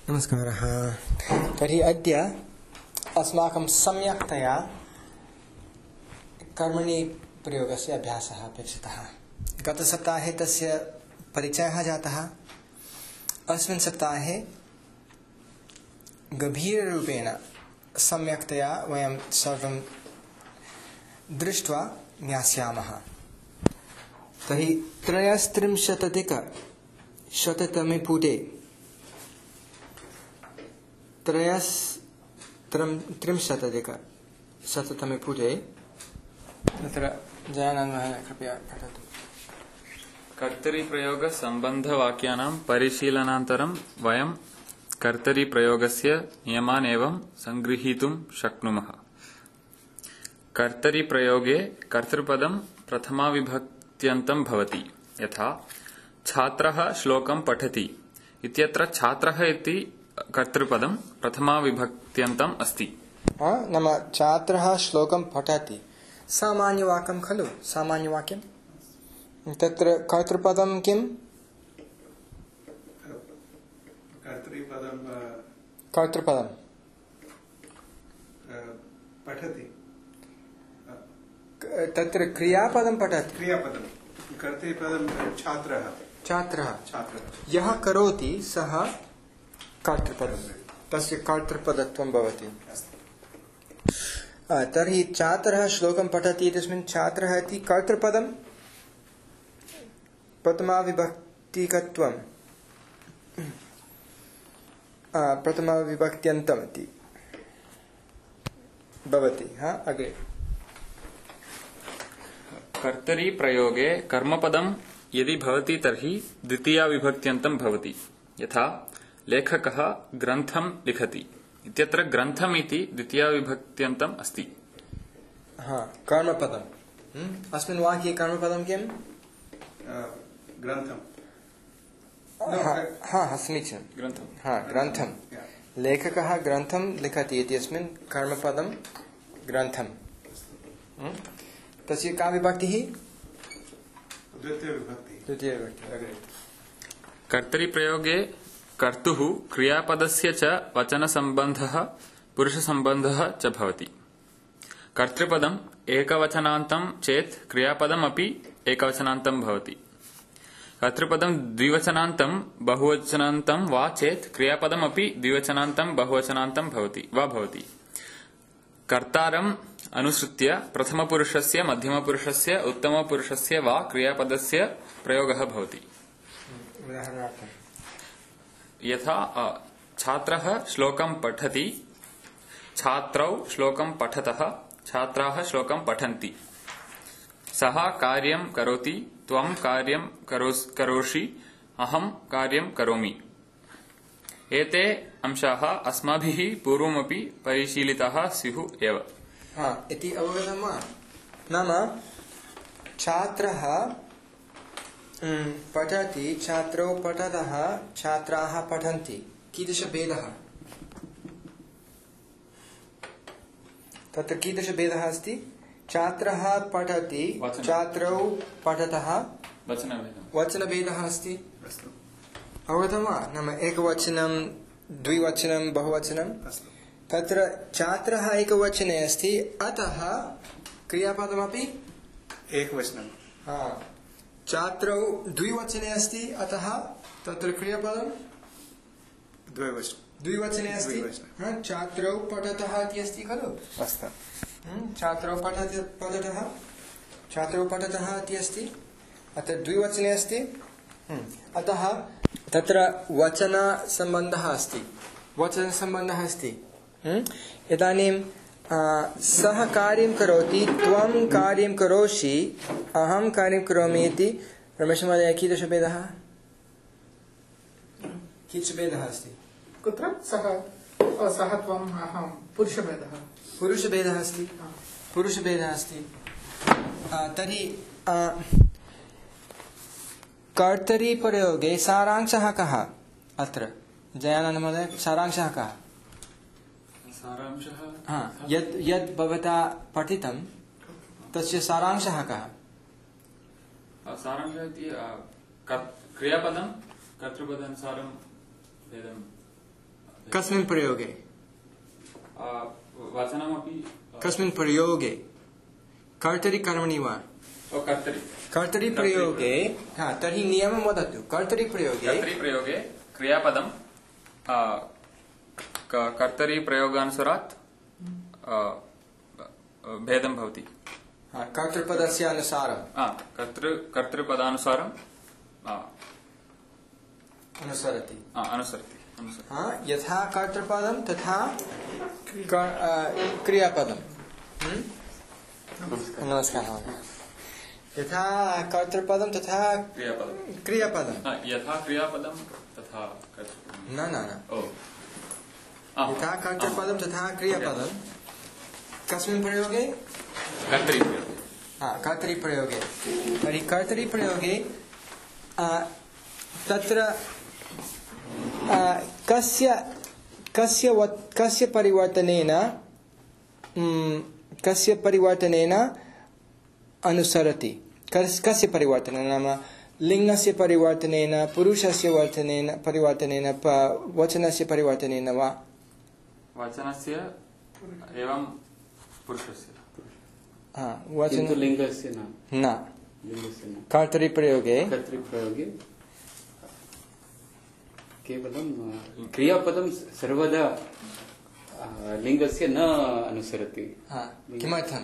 नमस्कारः। तर्हि अद्य अस्माकं सम्यक्तया कर्मणि प्रयोगस्य अभ्यासः अपेक्षितः। गतसप्ताहे तस्य परिचयः जातः। अस्मिन् सप्ताहे गभीररूपेण सम्यक्तया वयं सर्वं दृष्ट्वा ज्ञास्यामः। तर्हि 33-शततमे पुटे 33-शततमे पुटे तत्र जयानन्दमहोदय कृपया पठतु। कर्तरिप्रयोगसम्बन्धवाक्यानां परिशीलनानन्तरं वयं कर्तरिप्रयोगस्य नियमान् एवं सङ्गृहीतुं शक्नुमः। कर्तरिप्रयोगे कर्तृपदं प्रथमाविभक्त्यन्तं भवति। यथा छात्रः श्लोकं पठति इत्यत्र छात्रः इति कर्तृपदं प्रथमाविभक्त्यन्तम् अस्ति। नाम छात्रः श्लोकं पठति सामान्यवाक्यं खलु। सामान्यवाक्यं तत्र कर्तृपदं किम्? कर्तृपदं पठति। तत्र क्रियापदं पठति। क्रियापदं कर्तृपदं छात्रः। छात्रः यः करोति सः कर्तृपदं, तस्य कर्तृपदत्वं भवति। तर्हि छात्रः श्लोकं पठति इत्यस्मिन् छात्रः इति कर्तृपदं प्रथमाविभक्तिकत्वं प्रथमाविभक्त्यन्तम् इति भवति। अग्रे कर्तरि प्रयोगे कर्मपदं यदि भवति तर्हि द्वितीयाविभक्त्यन्तं भवति। यथा लेखकः ग्रन्थं लिखति इत्यत्र ग्रन्थम् इति द्वितीयाविभक्त्यन्तम् अस्ति। कर्मपदम् अस्मिन् वाक्ये कर्मपदं किम्? ग्रन्थं। समीचीनं। ग्रन्थं। ग्रन्थं। लेखकः ग्रन्थं लिखति इत्यस्मिन् कर्मपदं ग्रन्थं। तस्य का विभक्तिः? द्वितीयविभक्तिः। कर्तरिप्रयोगे कर्तुः क्रियापदस्य च वचनसम्बन्धः पुरुषसम्बन्धः च भवति। कर्तृपदम् एकवचनान्तं चेत् क्रियापदमपि एकवचनान्तं भवति। कर्तृपदं द्विवचनान्तं बहुवचनान्तं वा चेत् क्रियापदमपि द्विवचनान्तं बहुवचनान्तं भवति। कर्तारम् अनुसृत्य प्रथमपुरुषस्य मध्यमपुरुषस्य उत्तमपुरुषस्य वा क्रियापदस्य प्रयोगः भवति। उदाहरणार्थं यथा छात्रः श्लोकं पठति, छात्रौ श्लोकं पठतः, छात्राः श्लोकं पठन्ति। सः कार्यं करोति, त्वं कार्यं करोषि, अहं कार्यं करोमि। एते अंशाः अस्माभिः पूर्वमपि परिशीलिताः स्युः एव। इति अवगतं वा? नाम छात्रः पठति, छात्रौ पठतः, छात्राः पठन्ति। कीदृशभेदः? तत्र कीदृशभेदः अस्ति? छात्रः पठति, छात्रौ पठतः, वचनभेदः अस्ति। अवगतं वा? नाम एकवचनं, द्विवचनं, बहुवचनं। तत्र छात्रः एकवचने अस्ति, अतः क्रियापदमपि एकवचनं। छात्रौ द्विवचने अस्ति, अतः तत्र क्रियापदं द्विवचने अस्ति। छात्रौ पठतः इति अस्ति खलु। छात्रौ पठतः इति अस्ति, अत्र द्विवचने अस्ति। अतः तत्र वचनसम्बन्धः अस्ति। इदानीं सः कार्यं करोति, त्वं कार्यं करोषि, अहं कार्यं करोमि इति। रमेशमहोदय, कीदृशभेदः अस्ति? कुत्र? सः त्वम् अहं पुरुषभेदः अस्ति। तर्हि कर्तरिप्रयोगे सारांशः कः? अत्र जयानन्दमहोदय, सारांशः कः? यद् भवता पठितं तस्य सारांशः कः? सारांशः इति क्रियापदं कर्तृपदानुसारं भेदं कस्मिन् प्रयोगे वचनमपि कस्मिन् प्रयोगे कर्तरि कर्मणि वा कर्तरि प्रयोगे तर्हि नियमं वदतु कर्तरि प्रयोगे क्रियापदं कर्तरि प्रयोगानुसारात् भेदं भवति कर्तृपदस्य अनुसारं कर्तृपदानुसारं अनुसरति यथा कर्तृपदं तथा क्रियापदं नमस्कारः यथा कर्तृपदं तथा क्रियापदं यथा क्रियापदं तथा न यथा कर्तृपदं तथा क्रियापदं कस्मिन् प्रयोगे कर्तरिप्रयोगे तर्हि कर्तरिप्रयोगे तत्र कस्य परिवर्तनेन अनुसरति कस्य परिवर्तनेन नाम लिङ्गस्य परिवर्तनेन पुरुषस्य परिवर्तनेन वचनस्य परिवर्तनेन वा वचनस्य एवं पुरुषस्य किन्तु लिङ्गस्य न कर्तरिप्रयोगे केवलं क्रियापदं सर्वदा लिङ्गस्य न अनुसरति किमर्थं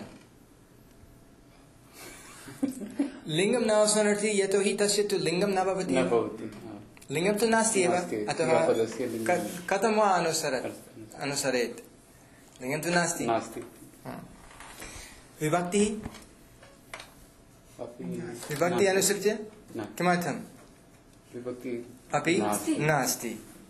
लिङ्गं न अनुसरति यतोहि तस्य तु लिङ्गं न भवति लिङ्गं तु नास्ति एव अतः कथं वा अनुसरेत् लिङ्गं तु नास्ति विभक्तिः अनुसृत्य किमर्थं विभक्ति अपि नास्ति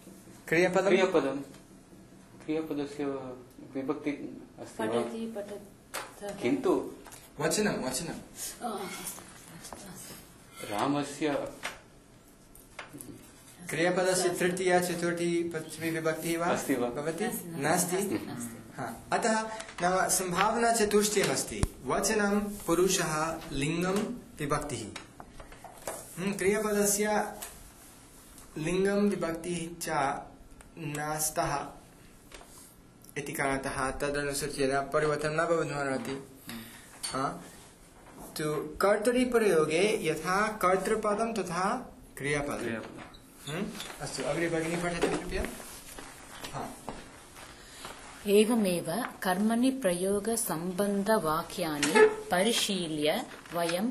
क्रियापदस्य विभक्ति अस्ति किन्तु वचनं रामस्य क्रियापदस्य तृतीया चतुर्थी पञ्चमी विभक्तिः वा भवति नास्ति अतः नाम संभावना चतुष्टयमस्ति वचनं पुरुषः लिङ्गं विभक्तिः क्रियापदस्य लिङ्गं विभक्तिः च नास्तः इति कारणतः तदनुसृत्य परिवर्तनं न भवितुमर्हति तु कर्तरिप्रयोगे यथा कर्तृपदं तथा क्रियापदम् अस्तु अग्रे भगिनी पठतु कृपया एवमेव कर्मणि प्रयोगसम्बन्धवाक्यानि परिशील्य वयं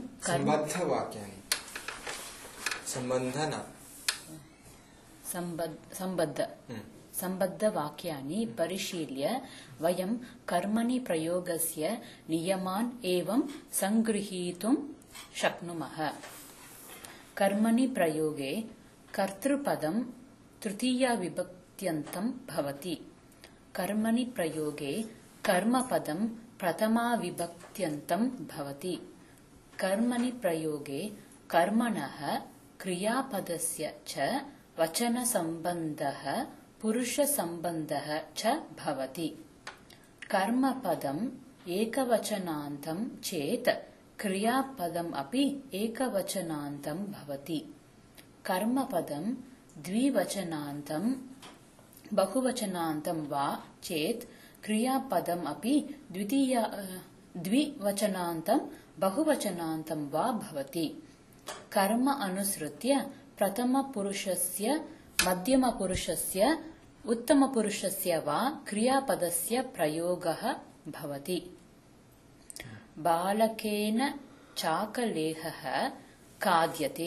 सम्बद्धवाक्यानि परिशील्य वयं कर्मणि प्रयोगस्य नियमान् एवं सङ्गृहीतुं शक्नुमः कर्मणि प्रयोगे कर्तृपदं तृतीयाविभक्त्यन्तं भवति कर्मणि प्रयोगे कर्मपदं प्रथमाविभक्त्यन्तं भवति कर्मणि प्रयोगे कर्मणः क्रियापदस्य च वचनसम्बन्धः पुरुषसम्बन्धः च भवति कर्मपदम् एकवचनान्तं चेत् क्रियापदम् अपि एकवचनान्तं भवति कर्मपदं द्विवचनान्तं बहुवचनान्तं वा चेत् क्रियापदम् अपि द्विवचनान्तं बहुवचनान्तं वा भवति कर्म अनुसृत्य प्रथमपुरुषस्य मध्यमपुरुषस्य उत्तमपुरुषस्य वा क्रियापदस्य प्रयोगः भवति बालकेन चाकलेहः खाद्यते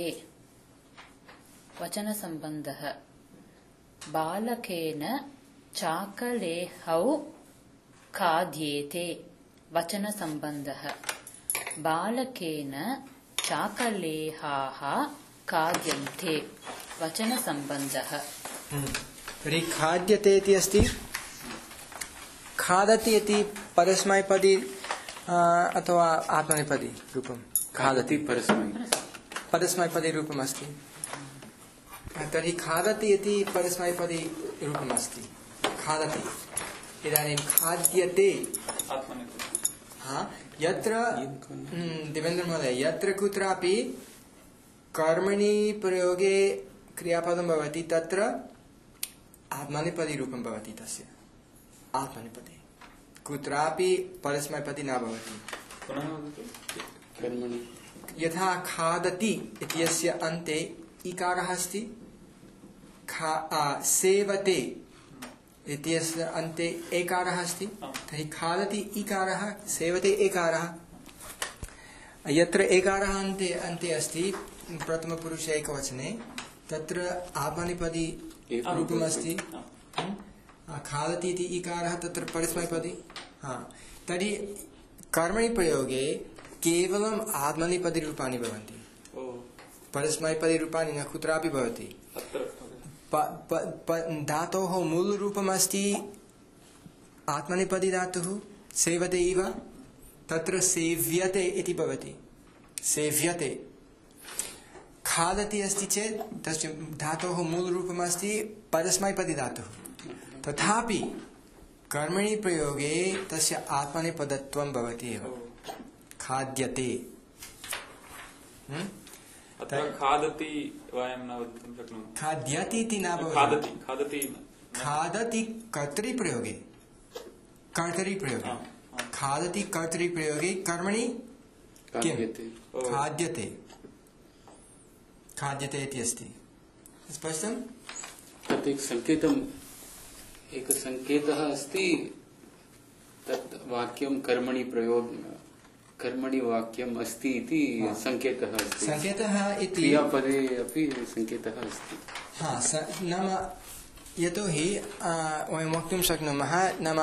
वचनसम्बन्धः बालकेन चाकलेहौ खाद्येते वचनसम्बन्धः बालकेन चाकलेहाः खाद्यन्ते वचनसम्बन्धः तर्हि खाद्यते इति अस्ति खादति इति परस्मैपदी अथवा आत्मनेपदी रूपं खादति परस्मैपदी रूपम् अस्ति तर्हि खादति इति परस्मैपदी रूपम् अस्ति खादति इदानीं खाद्यते यत्र देवेन्द्र महोदय यत्र कुत्रापि कर्मणि प्रयोगे क्रियापदं भवति तत्र आत्मनेपदी रूपं भवति तस्य आत्मनेपदी कुत्रापि परस्मैपदी न भवति पुनः वदतु कर्मणि यथा खादति इत्यस्य अन्ते इकारः अस्ति सेवते इत्यस्य अन्ते एकारः अस्ति तर्हि खादति इकारः सेवते एकारः यत्र एकारः अन्ते अस्ति प्रथमपुरुषे एकवचने तत्र आत्मनेपदी रूपमस्ति खादति इति इकारः तत्र परस्मैपदी तर्हि कर्मणि प्रयोगे केवलम् आत्मनेपदी रूपाणि भवन्ति परस्मैपदी रूपाणि न कुत्रापि भवति धातोः मूलरूपमस्ति आत्मनेपदी धातुः सेवते इव तत्र सेव्यते इति भवति सेव्यते खादति अस्ति चेत् तस्य धातोः मूलरूपमस्ति परस्मैपदी धातुः तथापि कर्मणि प्रयोगे तस्य आत्मनेपदत्वं भवति एव खाद्यते अत्र खादति वयं न वक्तुं शक्नुमः खाद्यति इति न भवति खादति कर्तरिप्रयोगे खादति कर्तरिप्रयोगे कर्मणि किं खाद्यते खाद्यते इति अस्ति स्पष्टं तत् एक संकेतः अस्ति तत् वाक्यं कर्मणि वाक्यम् अस्ति इति संकेतः अस्ति इति क्रियापदे अपि संकेतः अस्ति नाम यतोहि वयं वक्तुं शक्नुमः नाम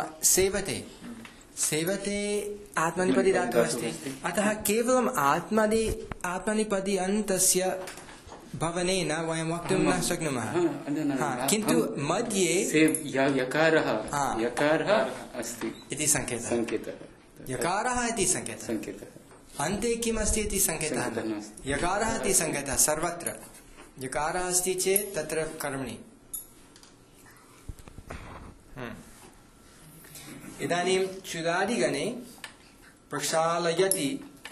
सेवते आत्मनेपदी धातुः अस्ति अतः केवलम् आत्मनेपदी अन्तस्य भवनेन वयं वक्तुं न शक्नुमः किन्तु मध्ये यकारः अस्ति इति संकेतः यकारः इति संकेतः अन्ते किम् अस्ति इति संकेतः यकारः इति संकेतः सर्वत्र यकारः अस्ति चेत् तत्र कर्मणि इदानीं चुदादिगणे प्रक्षालयति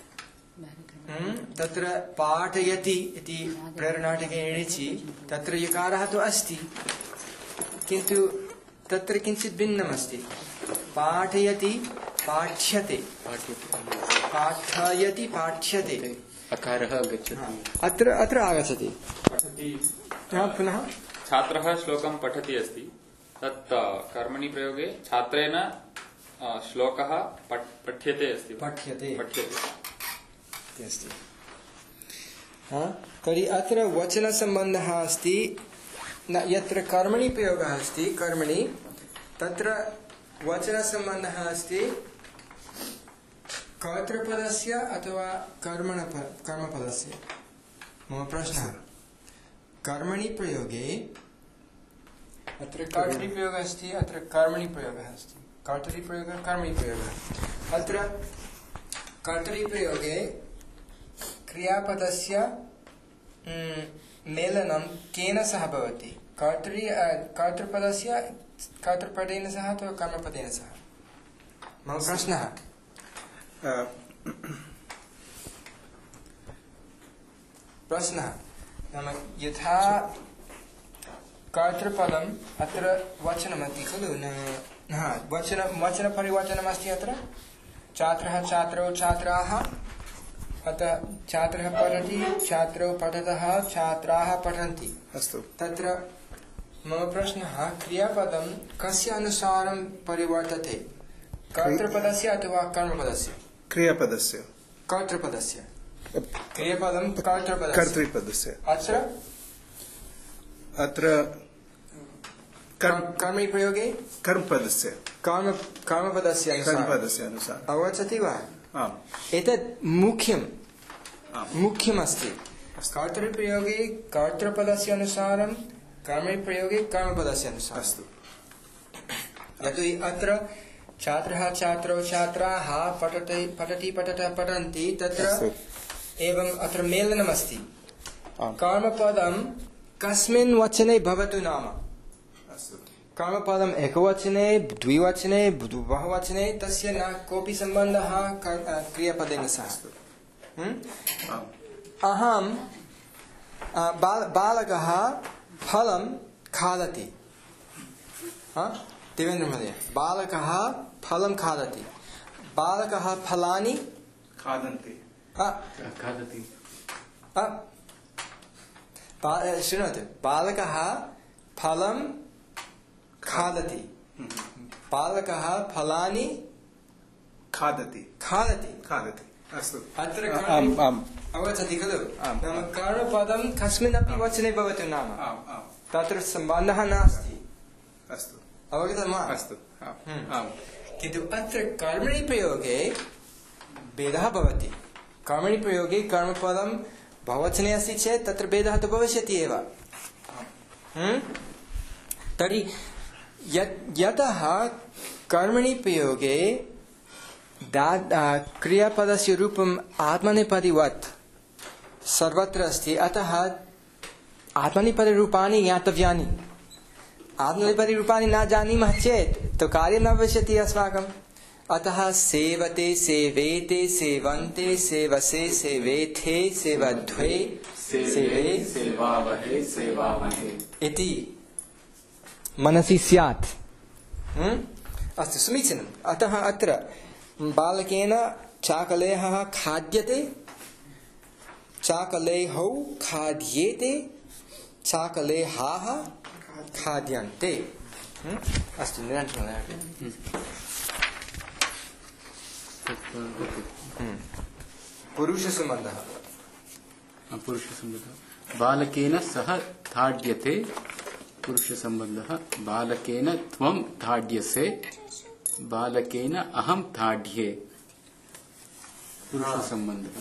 तत्र पाठयति इति प्रेरणाटके एणिचि तत्र यकारः तु अस्ति किन्तु तत्र किञ्चित् भिन्नमस्ति पाठयति पाठ्यते पाठयति पाठ्यते अकारः गच्छति अत्र आगच्छति पुनः छात्रः श्लोकं पठति अस्ति तत् कर्मणि प्रयोगे छात्रेण श्लोकः पठ्यते अस्ति पठ्यते अस्ति तर्हि अत्र वचनसम्बन्धः अस्ति यत्र कर्मणि प्रयोगः अस्ति कर्मणि तत्र वचनसम्बन्धः अस्ति कर्तृपदस्य अथवा कर्मपदस्य मम प्रश्नः कर्मणि प्रयोगे अत्र कर्तृप्रयोगः अस्ति अत्र कर्मणि प्रयोगः अस्ति कर्तृप्रयोगः कर्मणि प्रयोगः अत्र कर्तृप्रयोगे क्रियापदस्य मेलनं केन सह भवति कर्तृपदस्य कर्तृपदेन सह अथवा कर्मपदेन सह मम प्रश्नः नाम यथा कर्तृपदम् अत्र वचनमस्ति खलु वचनपरिवचनमस्ति अत्र छात्रः छात्रौ छात्राः अतः छात्रः पठति छात्रौ पठतः छात्राः पठन्ति अस्तु तत्र मम प्रश्नः क्रियापदं कस्य अनुसारं परिवर्तते कर्तृपदस्य अथवा कर्मपदस्य क्रियापदस्य कर्तृपदस्य क्रियापदं कर्तृपदस्य अत्र कर्मणि प्रयोगे कर्मपदस्य अनुसारम् अवगच्छति वा एतत् मुख्यमस्ति कर्तृप्रयोगे कर्तृपदस्य अनुसारं कर्मणि प्रयोगे कर्मपदस्य अनुसारम् अस्तु यतोहि अत्र छात्रः छात्रौ छात्राः पठन्ति तत्र एवं अत्र मेलनमस्ति कर्मपदं कस्मिन् वचने भवतु नाम कर्मपदम् एकवचने द्विवचने बहुवचने तस्य न कोऽपि सम्बन्धः क्रियापदेन सह अहं बालकः फलं खादति देवेन्द्र महोदय, बालकः फलं खादति, बालकः फलानि खादन्ति, खादति, शृणोतु, बालकः फलं खादति, बालकः फलानि खादति, खादति, खादति। अस्तु, अत्र अवगच्छति खलु? नाम कर्मपदं कस्मिन्नपि वचने भवतु नाम तत्र सम्बन्धः नास्ति। अस्तु, अवगतं वा? अस्तु, किन्तु अत्र कर्मणि प्रयोगे भेदः भवति। कर्मणि प्रयोगे कर्मपदं बहुवचने अस्ति चेत् तत्र भेदः तु भविष्यति एव। तर्हि यतः कर्मणि प्रयोगे क्रियापदस्य रूपम् आत्मनेपदिवत् सर्वत्र अस्ति, अतः आत्मनेपदिरूपाणि ज्ञातव्यानि। आत्मनेपदिरूपाणि न जानीमः चेत् तो कार्यं न भविष्यति अस्माकम्। अतः सेवते, सेवेते, सेवन्ते, सेवसे, सेवेथे, सेवध्वे, सेवे, सेवावहे, सेवामहे इति मनसि स्यात्। अस्तु, समीचीनम्। अतः अत्र बालकेन चाकलेहः खाद्यते, चाकलेहौ खाद्येते, चाकलेहाः खाद्यन्ते। अस्तु, निरन्तरं पुरुषसम्बन्धः। पुरुषसम्बन्धः बालकेन सह ताड्यते, पुरुषसम्बन्धः बालकेन त्वं ताड्यसे, बालकेन अहं ताड्ये, पुरुषसम्बन्धः।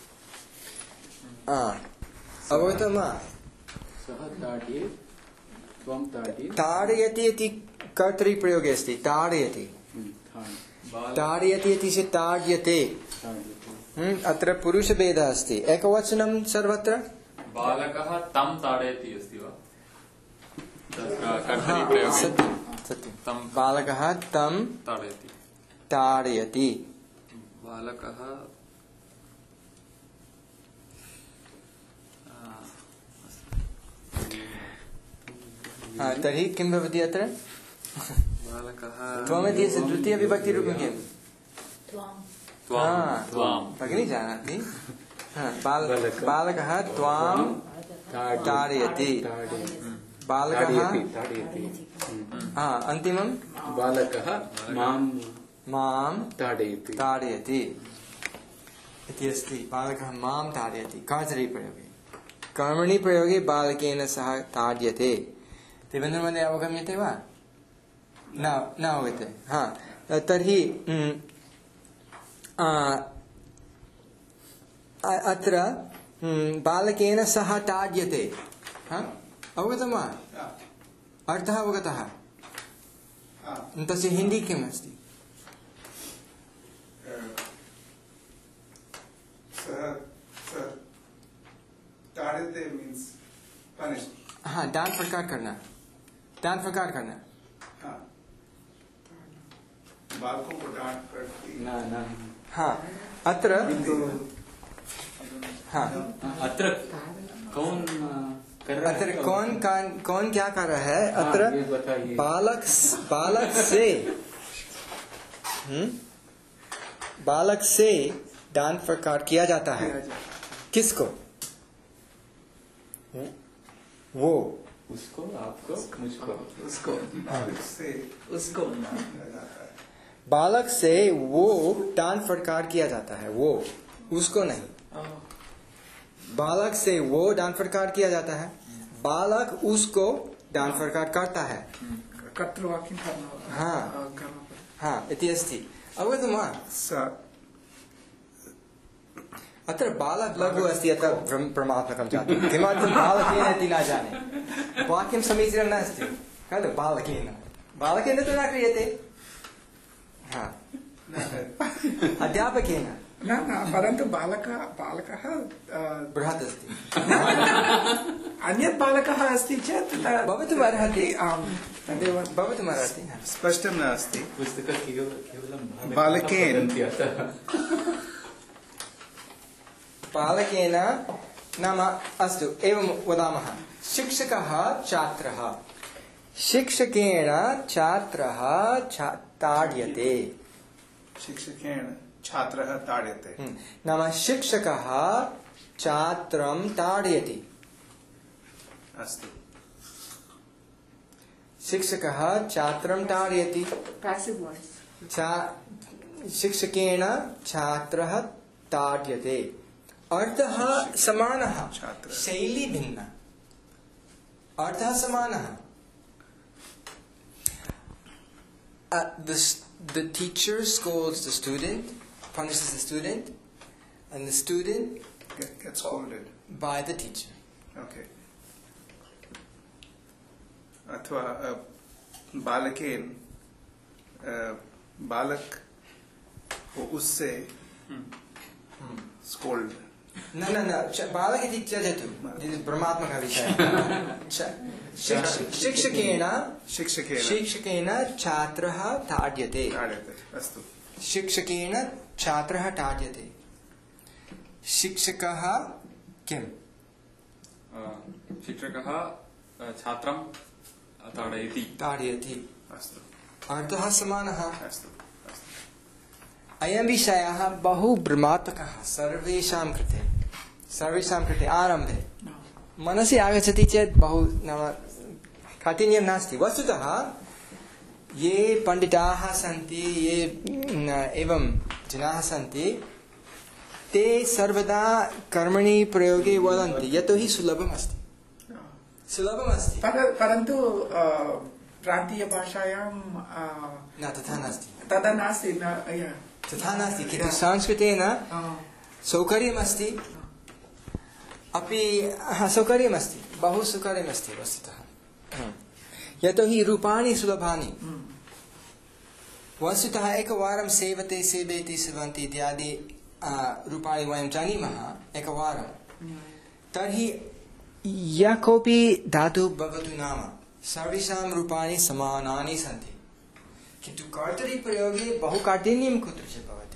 अवगतं वा? सः ताड्ये, त्वं ताड्ये, ताडयति इति कर्तरिप्रयोगे अस्ति। ताडयति, ताडयति इति चेत् ताड्यते। अत्र पुरुषभेदः अस्ति। एकवचनं सर्वत्र। बालकः तं ताडयति अस्ति वा? सत्यं, सत्यं। बालकः तं ताडयति, बालकः तर्हि किं भवति अत्र? बालकः त्वमिति द्वितीयविभक्तिरूपं किम्? भगिनी जानाति? बालकः त्वां ताडयति, बालकः अन्तिमं बालकः मां ताडयति इति अस्ति। बालकः मां ताडयति कर्तरिप्रयोगे। कर्मणि प्रयोगे बालकेन सह ताड्यते। देवेन्द्र महोदय, अवगम्यते वा? न अवगते। तर्हि अत्र बालकेन सह ताड्यते। अवगतं वा? अर्थः अवगतः? तस्य हिन्दी किम् अस्ति? ताड़ते मीन्स पनिश्ड। डांट फटकार करना, डांट फटकार करना। बालकों को डांट पड़ती। अत्र कौन क्या कर रहा है? अत्र बालक से डांट फटकार किया जाता है। किसको? वो, उसको, आपको, मुझको, उसको बालक से वो डांट फटकार किया जाता है। वो, उसको नहीं। बालक से वो डांट फटकार किया जाता है, बालक उसको डांट फटकार करता है। कर्तृवाक्यं हाँ, इति अस्ति। अवगतं वा? अत्र बालक लघु अस्ति, अतः भ्रमात्मकं जातं। किमर्थं बालकेन इति न जाने। वाक्यं समीचीनं नास्ति खलु? बालकेन तु न क्रियते। अध्यापकेन न, परन्तु बालकः बृहत् अस्ति। अन्यत् बालकः अस्ति चेत् भवितुम् अर्हति। तदेव भवितुम् अर्हति। स्पष्टं नास्ति। पुस्तकं केवलं बालकेन बालकेन नाम अस्तु, एवं वदामः। शिक्षकः छात्रः, शिक्षकेन छात्रः ताड्यते. शिक्षकेन छात्रः ताड्यते. नाम शिक्षकः छात्रं ताडयति. अस्तु. शिक्षकः छात्रं ताडयति. passive voice. शिक्षकेन छात्रः ताड्यते. अर्थः समानः, शैली भिन्ना. अर्थः समानः. The teacher scolds the student, punishes the student, and the student gets scolded by the teacher. Okay. अथवा बालकेन बालक को उससे स्कोल्ड. न बालक इति त्यजतु. ब्रह्मात्मकः विषयः. शिक्षकेन छात्रः ताड्यते. अस्तु. शिक्षकेन छात्रः ताड्यते. शिक्षकः किम्? शिक्षकः छात्रं ताडयति. अस्तु. अर्थः समानः. अस्तु. अयं विषयः बहु ब्रह्मात्मकः सर्वेषां कृते. आरम्भे मनसि आगच्छति चेत् बहु नाम काठिन्यं नास्ति. वस्तुतः ये पण्डिताः सन्ति, ये एवं जनाः सन्ति, ते सर्वदा कर्मणि प्रयोगे वदन्ति यतोहि सुलभमस्ति. परन्तु प्रान्तीयभाषायां न तथा नास्ति. तथा नास्ति. किन्तु संस्कृतेन सौकर्यमस्ति. अपि सौकर्यमस्ति, बहु सौकर्यमस्ति वस्तुतः. यतोहि रूपाणि सुलभानि. वस्तुतः एकवारं सेवते, सेवेति, सेवन्ति इत्यादि रूपाणि वयं जानीमः एकवारं, तर्हि यः कोऽपि धातुः भवतु नाम सर्वेषां रूपाणि समानानि सन्ति. किन्तु कर्तरिप्रयोगे बहु काठिन्यं कुत्रचित् भवति.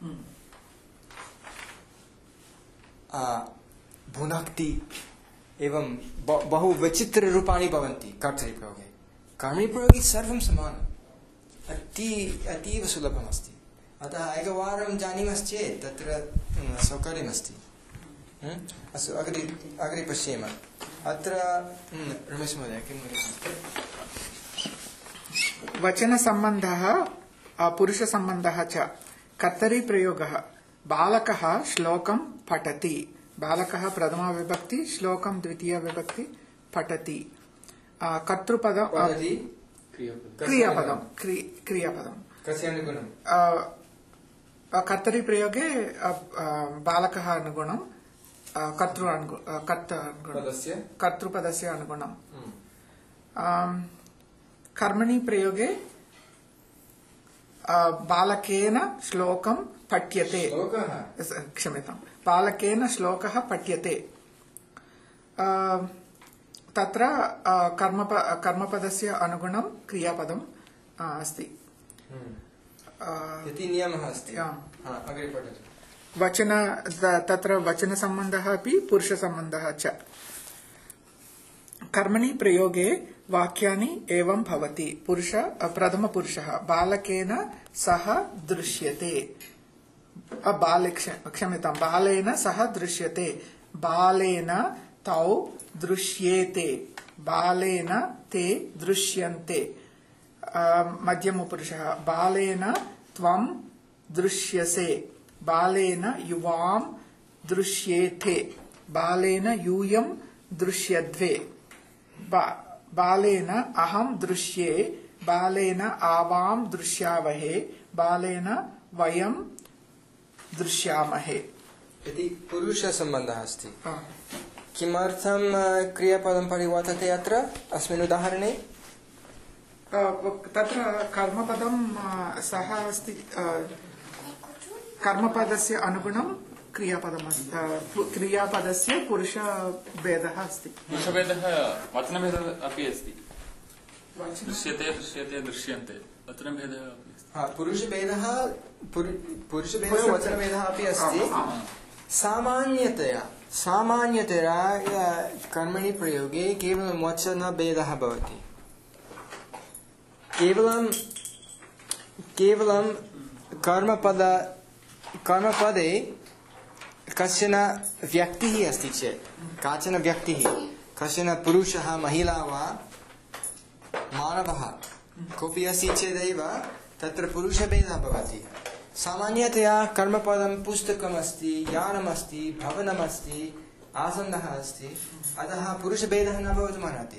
भुनक्ति एवं बहु विचित्ररूपाणि भवन्ति कर्तरिप्रयोगे. कर्मणिप्रयोगे सर्वं समानम्. अतीव सुलभमस्ति. अतः एकवारं जानीमश्चेत् तत्र सौकर्यमस्ति. अस्तु, अग्रे पश्येम. अत्र रमेश महोदय किं वदति? वचनसम्बन्धः पुरुषसम्बन्धः च. कर्तरिप्रयोगः. बालकः श्लोकं पठति. बालकः प्रथमा विभक्ति, श्लोकं द्वितीया विभक्ति, पठति. कर्तृपदं क्रियापदं. कस्य अनुगुणं? कर्तरिप्रयोगे बालकः अनुगुणं, कर्तृपदस्य अनुगुणं. कर्मणि प्रयोगे बालकेन श्लोकं पठ्यते. क्षम्यतां, बालकेन श्लोकः पठ्यते. तत्र कर्मपदस्य अनुगुणं क्रियापदम् अस्ति. इति नियमः अस्ति. अग्रे पठतु. तत्र वचनसम्बन्धः अपि पुरुषसम्बन्धः च. कर्मणि प्रयोगे वाक्यानि एवं भवति. प्रथमपुरुषः बालकेन सह दृश्यते. बालेन सह दृश्यते. बालेन तौ दृश्येते. बालेन ते दृश्यन्ते. मध्यमपुरुषः बालेन त्वं दृश्यसे. बालेन युवां दृश्येथे. बालेन यूयं दृश्यध्वे. बालेन अहं दृश्ये. बालेन आवां दृश्यावहे. बालेन वयं दृश्यामहे. इति पुरुषसम्बन्धः अस्ति. किमर्थं क्रियापदं परिवर्तते अत्र अस्मिन् उदाहरणे? तत्र कर्मपदं सः अस्ति. कर्मपदस्य अनुगुणं क्रियापदस्य पुरुषभेदः अस्ति. पुरुषभेदः वचनभेदः अपि अस्ति. दृश्यते, दृश्यते, दृश्यन्ते. वचनभेदः अपि अस्ति. पुरुषभेदः वचनभेदः अपि अस्ति. सामान्यतया कर्मणि प्रयोगे केवलं वचनभेदः भवति. केवलं कर्मपदे कश्चन व्यक्तिः अस्ति चेत् काचन व्यक्तिः कश्चन पुरुषः महिला वा मानवः कोऽपि अस्ति चेदेव तत्र पुरुषभेदः भवति। सामान्यतया कर्मपदं पुस्तकमस्ति, यानमस्ति, भवनमस्ति, आसन्दः अस्ति, अतः पुरुषभेदः न भवितुमर्हति।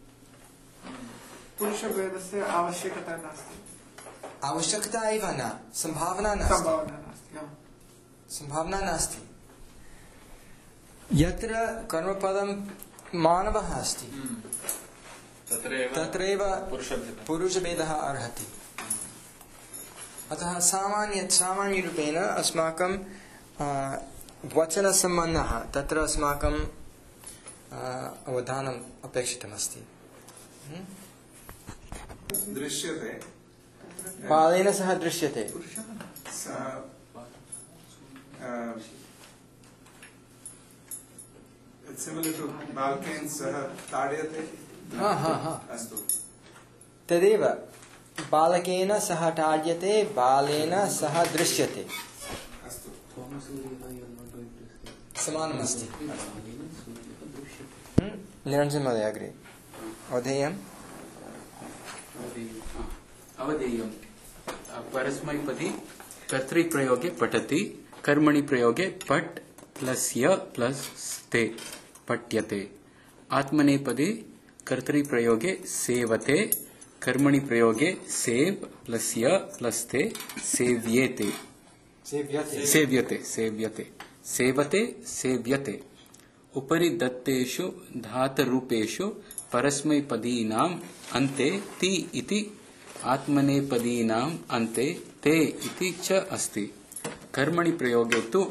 पुरुषभेदस्य आवश्यकता नास्ति। आवश्यकता एव न, संभावना नास्ति। यत्र कर्मपदं मानवः अस्ति तत्रैव पुरुषभेदः अर्हति। अतः सामान्यरूपेण अस्माकं वचनसम्बन्धः तत्र अस्माकं अवधानम् अपेक्षितमस्ति। दृश्यते बालेन सह दृश्यते। Similar to बालकेन सह ताड्यते। अस्तु। तदेव बालकेन सह ताड्यते, बालेन सह दृश्यते। अस्तु। समानमस्ति। निरञ्जन महोदय अग्रे अवधेयम्। अवधेयम् परस्मैपदी कर्तृप्रयोगे पठति, कर्मणि प्रयोगे पठ प्लस य प्लस ते पठ्यते। आत्मनेपदी कर्तृप्रयोगे सेवते, कर्मणि प्रयोगे सेव प्लस य प्लस ते सेव्येते। सेवते सेव्यते। उपरि दत्तेषु धातरूपेषु परस्मैपदीनाम् अन्ते ति इति, आत्मनेपदीनाम् अन्ते ते इति च अस्ति। कर्मणि प्रयोगे तु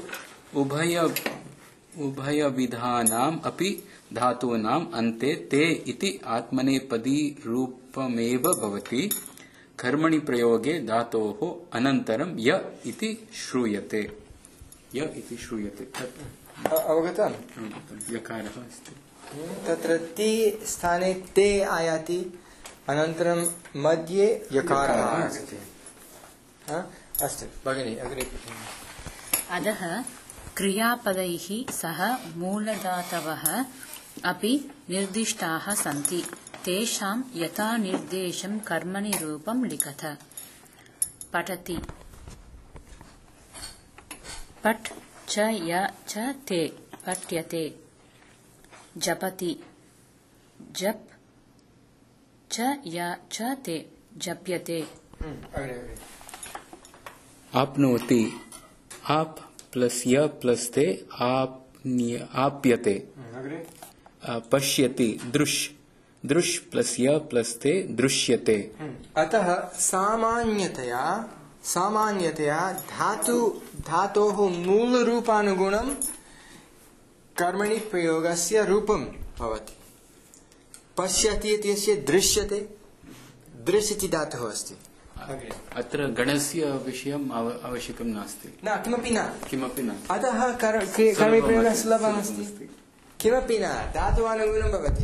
उभयविधानाम् अपि धातूनाम् अन्ते ते इति आत्मनेपदी रूपमेव भवति। कर्मणि प्रयोगे धातोः अनन्तरं य इति श्रूयते। अवगतम्? यकारः अस्ति तत्र ति स्थाने ते आयाति, अनन्तरं मध्ये यकारः अस्ति। अस्तु भगिनी अग्रे। अतः क्रियापदैः सह मूलधातवः अपि निर्दिष्टाः सन्ति। तेषां यथा निर्देशं कर्मणि रूपं लिखत। पठति पठ च य च ते पठ्यते। जपति जप च य च ते जप्यते। आप्नोति आप प्लस य प्लस ते आप्यते। पश्यति दृश् दृश् प्लस य प्लस ते दृश्यते। अतः सामान्यतया धातोः मूलरूपानुगुणं कर्मणि प्रयोगस्य रूपं भवति। पश्यति इत्यस्य दृश्यते, दृश्यति धातुः अस्ति। अत्र गणस्य विषयम् आवश्यकं नास्ति। न किमपि न। अतः कर्मणि प्रयोगः सुलभमस्ति। किमपि न, धातुवानुगुणं भवति।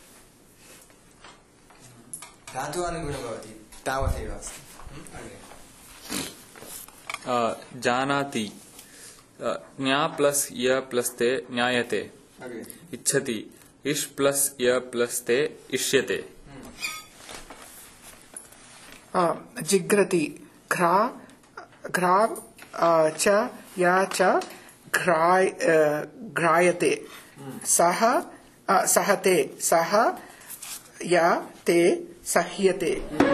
तावदेव अस्ति। जानाति ज्ञा प्लस य प्लस ते ज्ञायते। इच्छति इष् प्लस य प्लस ते इष्यते। जिघ्रति घ्रा च या च घ्रायते। सहते सह या ते सह्यते।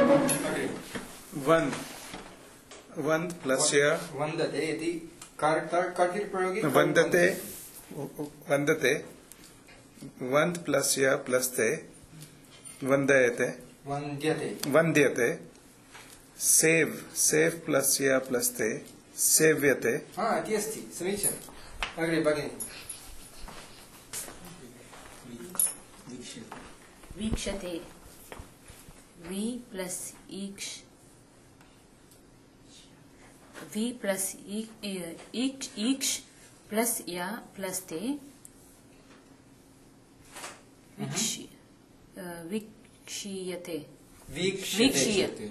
वंद प्लस य वन्दते इति कर्तृप्रयोगे वन्दते वंद प्लस य प्लस ते वन्दयते वन्द्यते। सेव प्लस य प्लस ते सेव्यते। इति अस्ति। समीचीनम्। अग्रे भगिनी। वीक्षते वि प्लस ईक्ष ईक्ष प्लस या प्लस ते वीक्षीयते। वीक्ष्यते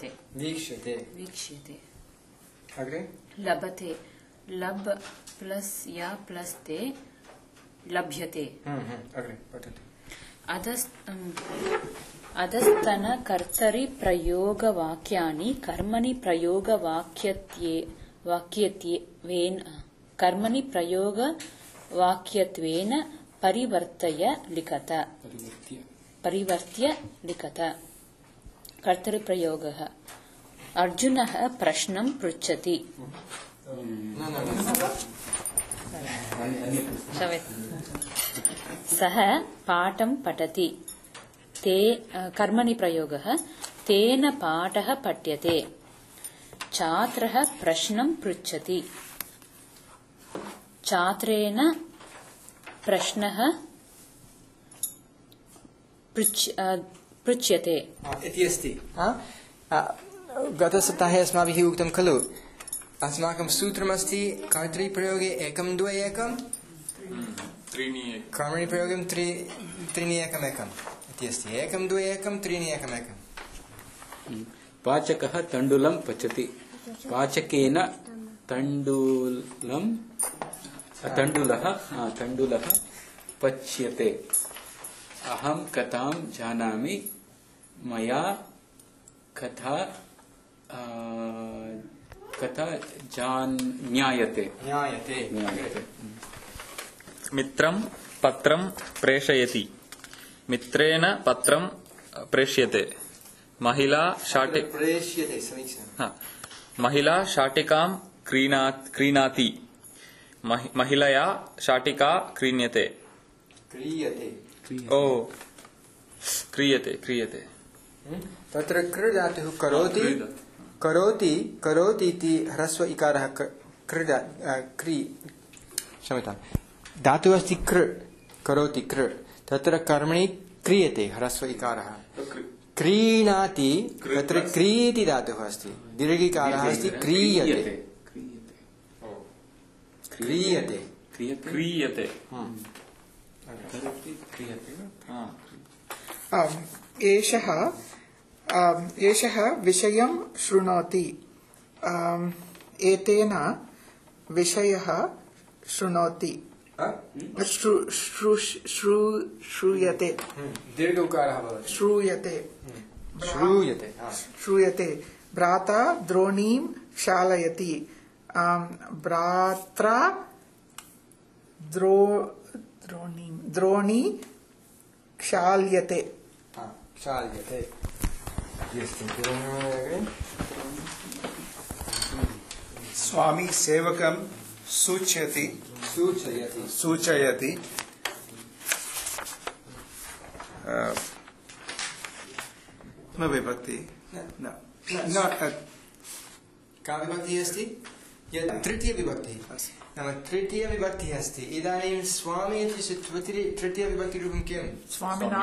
अग्रे लभते लब प्लस या प्लस ते लभ्यते अग्रे पठतु अधस्तन कर्तरि प्रयोग वाक्यानि कर्मणि प्रयोग वाक्यत्वेन कर्मणि प्रयोग वाक्यत्वेन परिवर्त्य लिखत कर्तरि प्रयोगः अर्जुनः प्रश्नं पृच्छति सः पाठं पठति ते कर्मणि प्रयोगः तेन पाठः पठ्यते छात्रः प्रश्नं पृच्छति छात्रेण प्रश्नः पृच्छ्यते इति अस्ति गतसप्ताहे अस्माभिः उक्तं खलु अस्माकं सूत्रमस्ति कर्तृप्रयोगे 1 2 1 त्रीणि कर्मणि प्रयोगे 3 1 1 इति अस्ति 1 2 1 3 1 1 पाचकः तण्डुलं पचति पाचकेन तण्डुलः पच्यते अहं कथां जानामि मया कथा ज्ञायते मित्रं पत्रं प्रेषयति मित्रेण पत्रं प्रेष्यते महिला शाटिकां क्रीणाति महिलया शाटिका क्रीण्यते क्रियते तत्र कृ धातुः करोति इति ह्रस्व इकारः क्षम्यतां धातुः अस्ति कृ करोति कृ तत्र कर्मणि क्रियते ह्रस्व इकारः क्रीणाति तत्र क्रीति धातुः अस्ति दीर्घिकारः अस्ति क्रियते एषः विषयं शृणोति एतेन विषयः शृणोति श्रूयते दीर्घ उकारः भवति श्रूयते भ्राता द्रोणीं क्षालयति भ्रात्रा द्रोणी क्षाल्यते स्वामी सेवकं सूचयति न विभक्ति का विभक्तिः अस्ति तृतीय विभक्तिः नाम तृतीय विभक्तिः अस्ति इदानीं स्वामी इत्यस्य तृतीय विभक्तिरूपं किं स्वामिना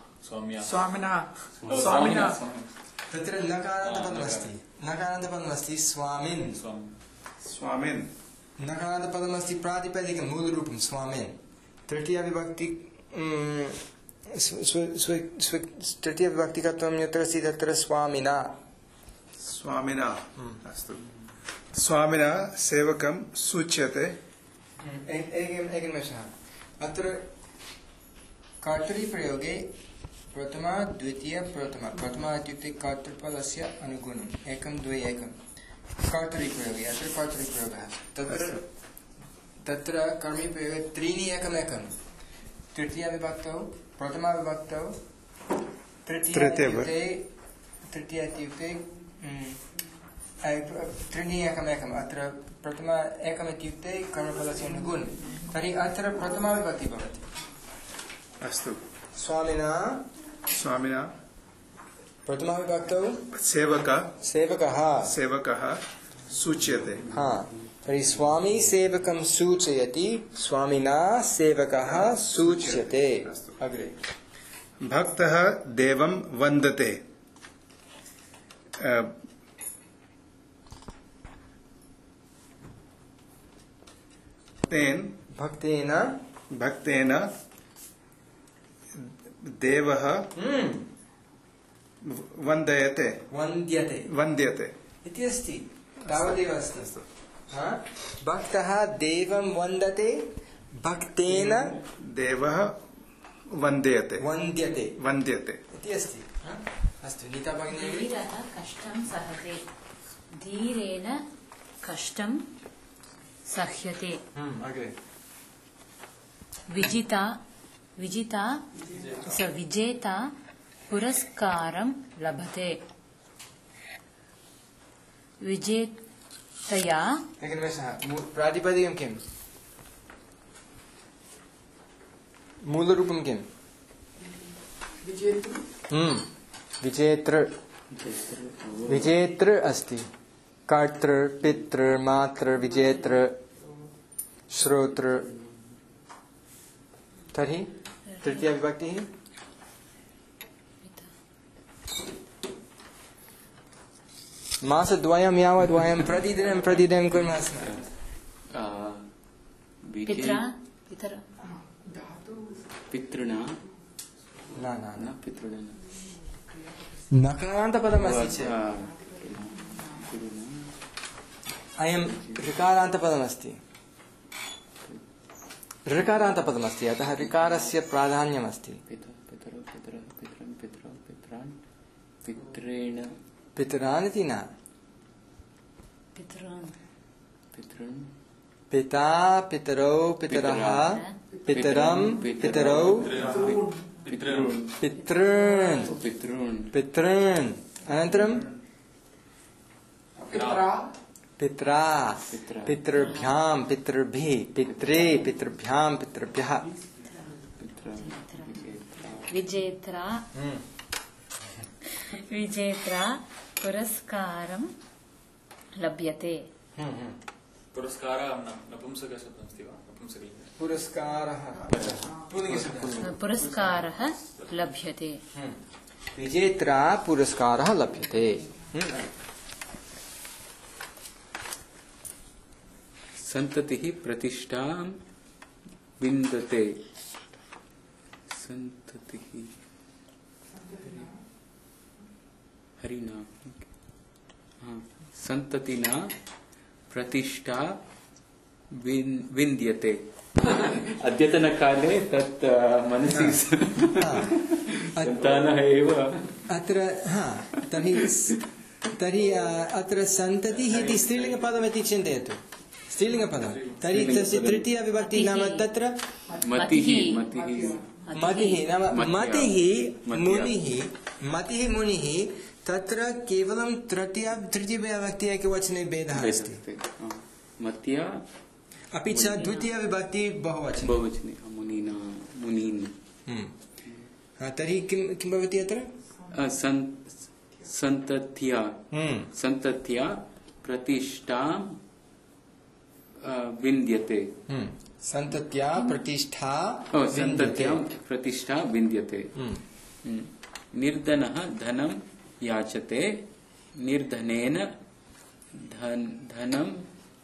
तत्र नकारान्तपदमस्ति स्वामिन् नकारान्तपदमस्ति प्रातिपदिकं मूलरूपं स्वामिन् तृतीय विभक्ति तृतीय विभक्तिकत्वं यत्र अस्ति तत्र स्वामिना अस्तु स्वामिना सेवकं सूच्यते एकनिमेषः अत्र कर्तृप्रयोगे प्रथमा द्वितीय प्रथमा इत्युक्ते कर्तृपदस्य अनुगुणम् 1 2 1 कर्तृप्रयोगे अत्र कर्तृप्रयोगः तत्र कर्मप्रयोगे 3 1 1 तृतीया विभक्तौ प्रथमा विभक्तौ तृतीया इत्युक्ते 3 1 1 अत्र प्रथमा 1 इत्युक्ते कर्मफलस्य अनुगुणं तर्हि अत्र प्रथमा विभक्तिः भवति अस्तु स्वामिना प्रथमा विभक्तौ सेवकः सूच्यते तर्हि स्वामी सेवकं सूचयति स्वामिना सेवकः सूच्यते अग्रे भक्तः देवं वन्दते भक्तेन देवः वन्दयते वन्द्यते वन्द्यते इति अस्ति तावदेव अस्ति भक्तः देवं वन्दते भक्तेन देवः वन्द्यते वन्द्यते वन्द्यते इति अस्ति अस्तु नीता भगिनी धीरः कष्टं सहते धीरेण कष्टं सह्यते अग्रे विजेता पुरस्कारं लभते विजेतया एकनिमेषः प्रातिपदिकं किम् मूलरूपं किम् विजेतृ अस्ति कर्तृ पितृ मातृ विजेतृ श्रोतृ तर्हि तृतीया विभक्तिः मासद्वयं यावत् वयं प्रतिदिनं कुर्मः स्म पितृणा न पितृणा नकारान्तपदमस्ति चेत् अयं ऋकारान्तपदमस्ति ऋकारान्तपदमस्ति अतः ऋकारस्य प्राधान्यमस्ति पितरान् इति न पिता पितरौ पितरः पितरं पितरौ पितॄन् अनन्तरं पित्रा पितृभ्यां पितृभिः पित्रे पितृभ्यां पितृभ्यः विजेत्रा पुरस्कारं लभ्यते पुरस्कारः नपुंसकशब्दमस्ति वा नपुंसकलिङ्गे पुरस्कारः लभ्यते विजेत्रा पुरस्कारः लभ्यते संततिः प्रतिष्ठां विन्दते संततिः हरिना संततिना प्रतिष्ठा विन्द्यते अद्यतनकाले तत् मनसि सन्तानः एव अत्र तर्हि अत्र सन्ततिः इति स्त्रीलिङ्गपदमिति चिन्तयतु स्त्रीलिङ्गपदं तर्हि तस्य तृतीया विभक्ति नाम तत्र मतिः नाम मतिः मुनिः तत्र केवलं तृतीयविभक्ति एकवचने भेदः अस्ति मत्या अपि च द्वितीया विभक्ति बहुवचने मुनीन् तर्हि किं भवति अत्र सन्तत्या प्रतिष्ठां विन्द्यते सन्तत्या प्रतिष्ठा विन्द्यते निर्धनः धनं याचते निर्धनेन धनं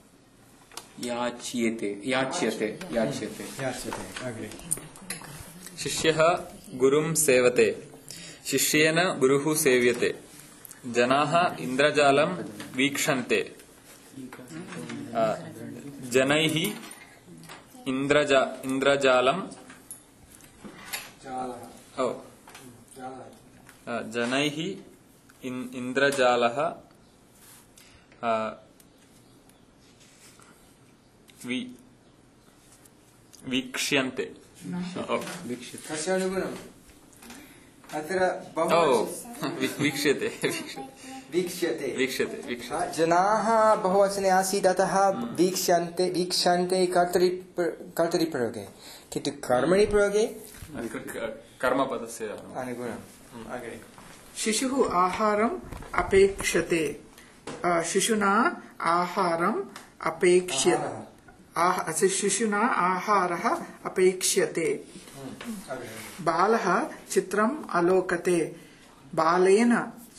याच्यते शिष्यः गुरुं सेवते शिष्येन गुरुः सेव्यते जनाः इन्द्रजालं वीक्षन्ते जनैः इन्द्रजालं जनैः इन्द्रजालः वीक्ष्यन्ते वीक्ष्यते जनाः बहुवचने आसीत् अतः वीक्षन्ते कर्तरिप्रयोगे किन्तु कर्मणि प्रयोगे कर्मपदस्य अनुगुणम् शिशुः आहारम् अपेक्षते शिशुना आहारम् शिशुना आहारः अपेक्ष्यते बालः चित्रम् अलोकते बालेन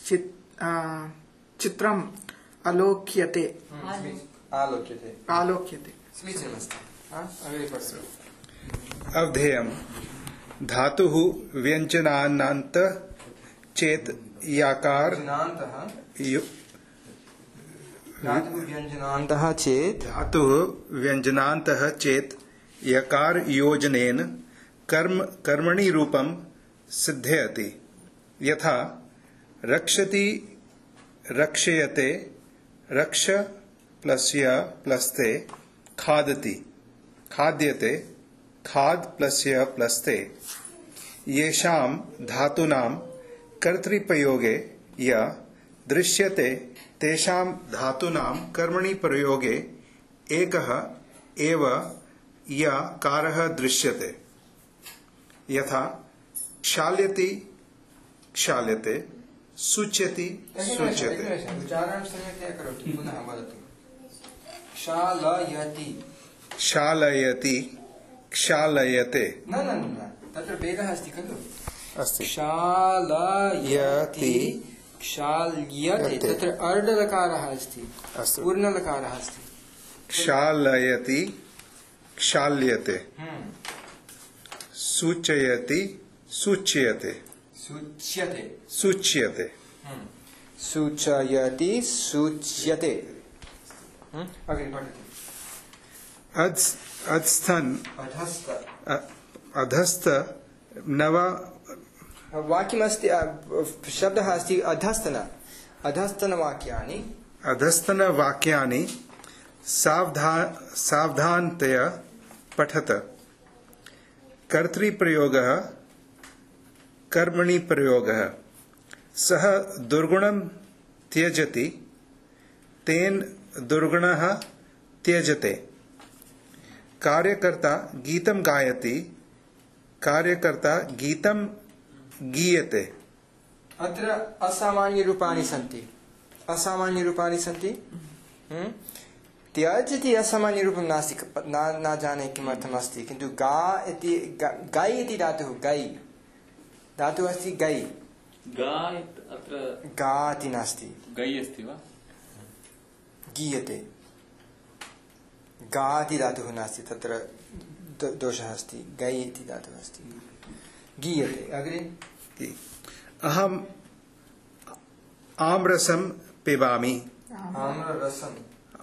चित्रम् आलोक्यते अवधेयम् धातुः व्यञ्जनान्त चेत् याकार व्यञ्जनान्तः चेत् धातुः व्यञ्जनान्तः चेत् यकार योजनेन कर्मणि रूपं सिद्ध्यति। यथा रक्षति रक्षयते रक्ष प्लस य प्लस ते खादति खाद्यते खाद प्लस य प्लस ते। येषां धातूनां कर्तृप्रयोगे य दृश्यते तेषां धातूनां कर्मणि प्रयोगे एकः एव यकारः दृश्यते। यथा क्षाल्यति क्षाल्यते सूच्यति सूच्यते। उच्चारणं सम्यक्तया करोतु। पुनः वदतु। क्षालयति क्षालयति क्षालयते। न न न तत्र भेदः अस्ति खलु। अस्ति। क्षालयति क्षाल्यते तत्र अर्धलकारः अस्ति पूर्णलकारः अस्ति। क्षालयति क्षाल्यते सूचयति सूच्यते सूच्यते सूच्यते सूचयति सूच्यते। अग्रे पठतु। अधस्थन अधस्थ अधस्थ नव वाक्यमस्ति शब्दः अस्ति अधस्तन अधस्तनवाक्यानि अधस्तनवाक्यानि सावधानतया पठत। कर्तृप्रयोगः कर्मणि प्रयोगः सः दुर्गुणं त्यजति तेन दुर्गुणः त्यजते। कार्यकर्ता गीतं गायति कार्यकर्ता गीतं गीयते। अत्र असामान्यरूपाणि सन्ति असामान्यरूपाणि सन्ति। त्यजति असामान्यरूपं नास्ति न जाने किमर्थम् अस्ति किन्तु गा इति गै इति धातुः गै धातुः अस्ति गै अत्र गा इति नास्ति गै अस्ति वा गीयते गा इति धातुः नास्ति तत्र दोषः अस्ति गै इति धातुः अस्ति गीयते। अग्रे अहम् आम्रसं पिबामि आम्ररसं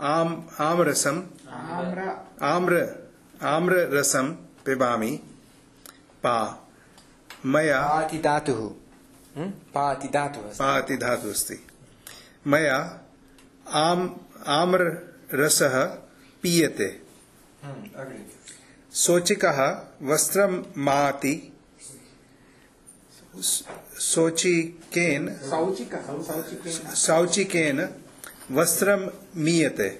आम्ररसं पिबामि। पा मया पाति धातुः पाति धातुः अस्ति। मया आम्ररसः पीयते। शोचिकः वस्त्रं माति शौचिकेन वस्त्रं मीयते।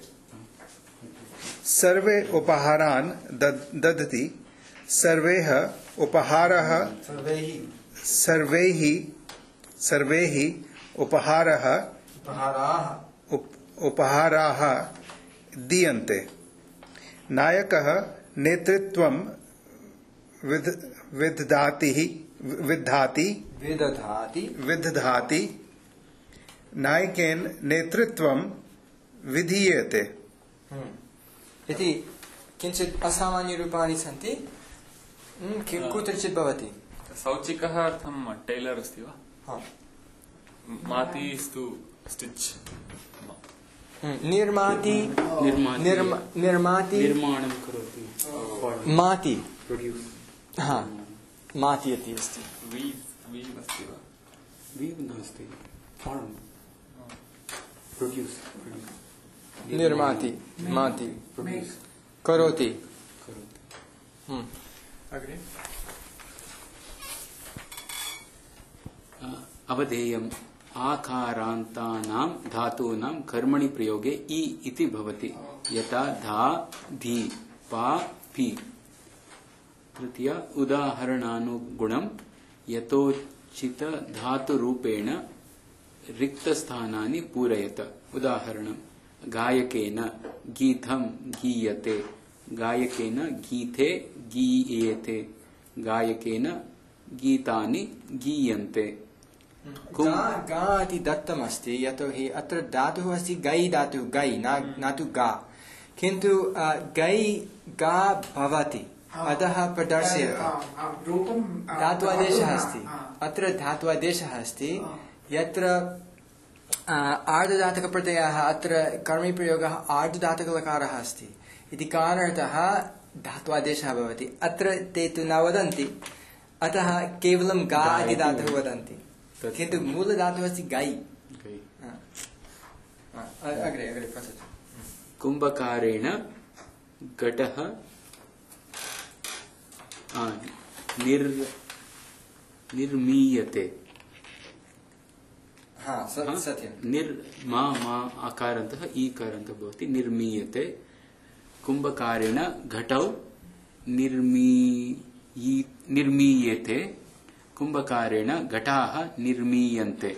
सर्वे उपहारान् ददति सर्वैः उपहारः सर्वैः उपहाराः दीयन्ते। नायकः नेतृत्वं विदधाति नायकेन नेतृत्वं विधीयते। इति किञ्चित् असामान्यरूपाणि सन्ति कुत्रचित् भवति। शौचिकः अर्थं टेलर् अस्ति वा माति इस्तु स्टिच् निर्माति निर्माति निर्माणं करोति माति हा माति इति अस्ति। वीव् अस्ति वा वीव् नास्ति फार्म् प्रोड्यूस् निर्माति माति करोति। अग्रे अवधेयम् आकारान्तानां धातूनां कर्मणि प्रयोगे इ इति भवति। यथा धा धी पा पि। तृतीय उदाहरणानुगुणं यथोचित धातुरूपेण रिक्तस्थानानि पूरयत। उदाहरणं गायकेन गीतं गीयते गायकेन गीते गीयेते गायकेन गीतानि गीयन्ते। गा इति दत्तम् अस्ति यतोहि अत्र धातुः अस्ति गै धातुः गै न तु गा किन्तु गै गा भवति अतः प्रदर्शयति। धात्वादेशः अस्ति अत्र धात्वादेशः अस्ति यत्र आर्धधातुकप्रत्ययः अत्र कर्मणि प्रयोगः आर्धधातुकलकारः अस्ति इति कारणतः धात्वादेशः भवति। अत्र ते तु न वदन्ति, अतः केवलं गा इति धातुः वदन्ति, किन्तु मूलधातुः अस्ति गै। अग्रे अग्रे पठतु। कुम्भकारेण घटः निर्मीयते। सत्यं। निर्मा आकारन्तः ईकारन्तः भवति, निर्मीयते। कुम्भकारेण घटौ निर्मीयते। कुम्भकारेण घटाः निर्मीयन्ते।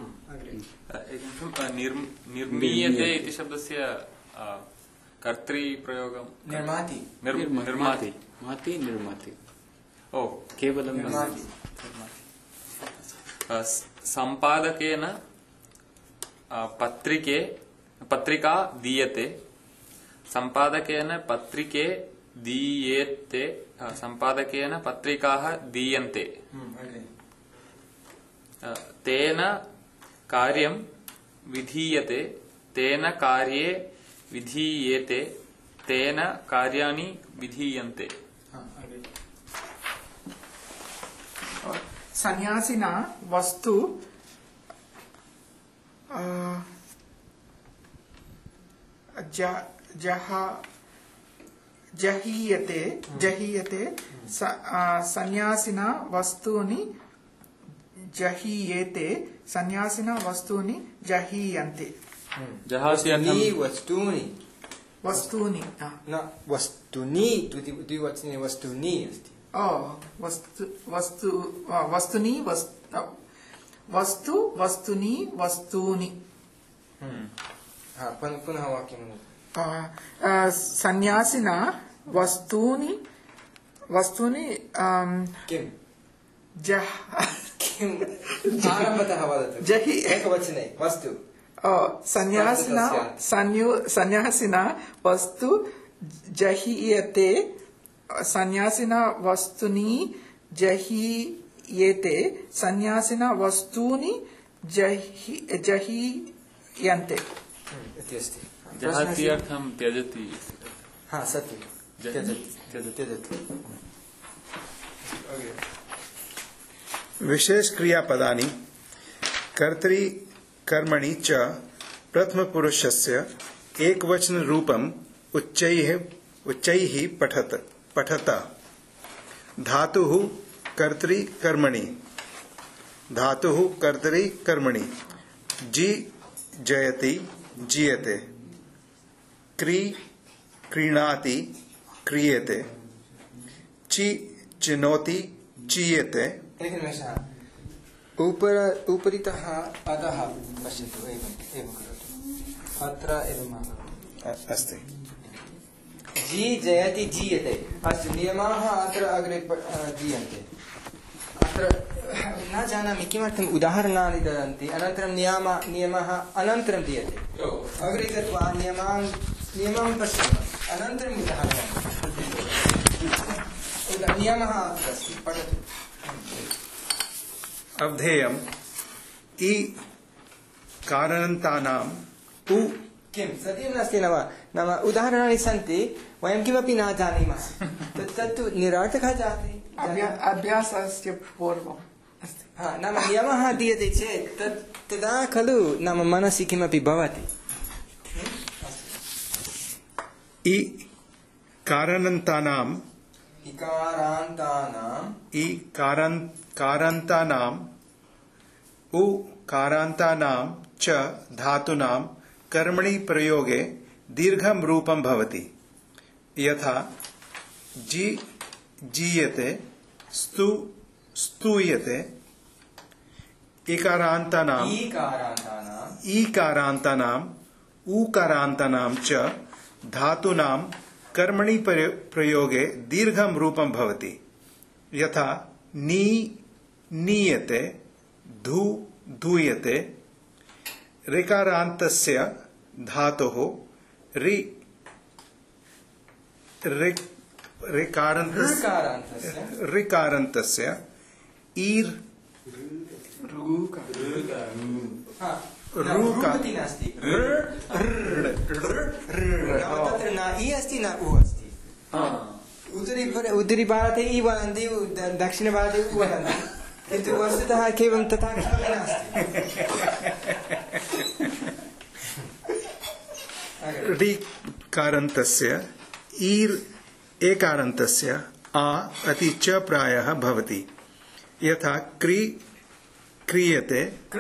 निर्मीयते इति शब्दस्य कर्तृप्रयोगं निर्माति। निर्माति निर्माति। ओ केवलं सम्पादकेन पत्रिका दीयते। सम्पादकेन पत्रिके दीयेते। सम्पादकेन पत्रिकाः दीयन्ते। तेन कार्यं विधीयते। तेन कार्ये विधीयेते। तेन कार्याणि विधीयन्ते। सन्यासिना वस्तु जहीयते। सन्यासिना वस्तूनि जहीयेते। सन्यासिना वस्तूनि जहीयन्ते। वस्तूनि न वस्तूनि द्विवचने वस्तूनि अस्ति। वस्तूनि पुनः वाक्यं। सन्यासिना वस्तूनि किम् आरम्भतः वदतु। एकवचने वस्तु। सन्यासिना वस्तु जहीयते। सन्यासिना वस्तूनि जहीयेते। सन्यासिना वस्तूनि जहीयन्ते। जहाति अर्थं त्यजति। सत्यं। त्यजति। विशेष क्रियापदानि कर्तरि कर्मणि च प्रथमपुरुषस्य एकवचन रूपम् उच्चैः पठत। धातुः कर्तरि कर्मणि जी जयति जीयते। क्रीणाति क्रियते। चिनोति चीयते। उपरितः अधः पश्यतु। एवं करोतु। अत्र एवम् अस्ति। जी जयति जीयते। अस्तु, नियमाः अत्र अग्रे दीयन्ते। अत्र न जानामि किमर्थम् उदाहरणानि ददन्ति, अनन्तरं नियमः अनन्तरं दीयते। अग्रे गत्वा नियमं पश्यामः, अनन्तरम् उदाहरणं। नियमः अत्र अस्ति, पठतु। अवधेयम् इ कारणन्तानाम् उ किं सत्यं नास्ति न वा? नाम उदाहरणानि सन्ति, वयं किमपि न जानीमः, तत्तु निरर्थकः जाति। अभ्यासस्य पूर्वम् अस्ति। नाम नियमः दीयते चेत् तदा खलु नाम मनसि किमपि भवति। इ कारणन्तानाम् उ कारान्तानां च धातूनां कर्मणि प्रयोगे दीर्घं रूपं भवति। यथा जीयते, स्तूयते। ईकारान्तानां ऊकारान्तानां च धातूनां कर्मणि प्रयोगे दीर्घं रूपं भवति। यथा नीयते, धूयते। ऋकारान्तस्य धातोः ऋकारान्तस्य ईर् रूपति नास्ति तत्र न इ अस्ति न उ अस्ति उत्तरी भारते इ वदन्ति दक्षिण भारते उ वदन्ति किन्तु वस्तुतः केवलं तथा किमपि नास्ति ऋकारन्तस्य ईर् एकारन्तस्य आ अति च प्रायः भवति यथा क्री क्रियते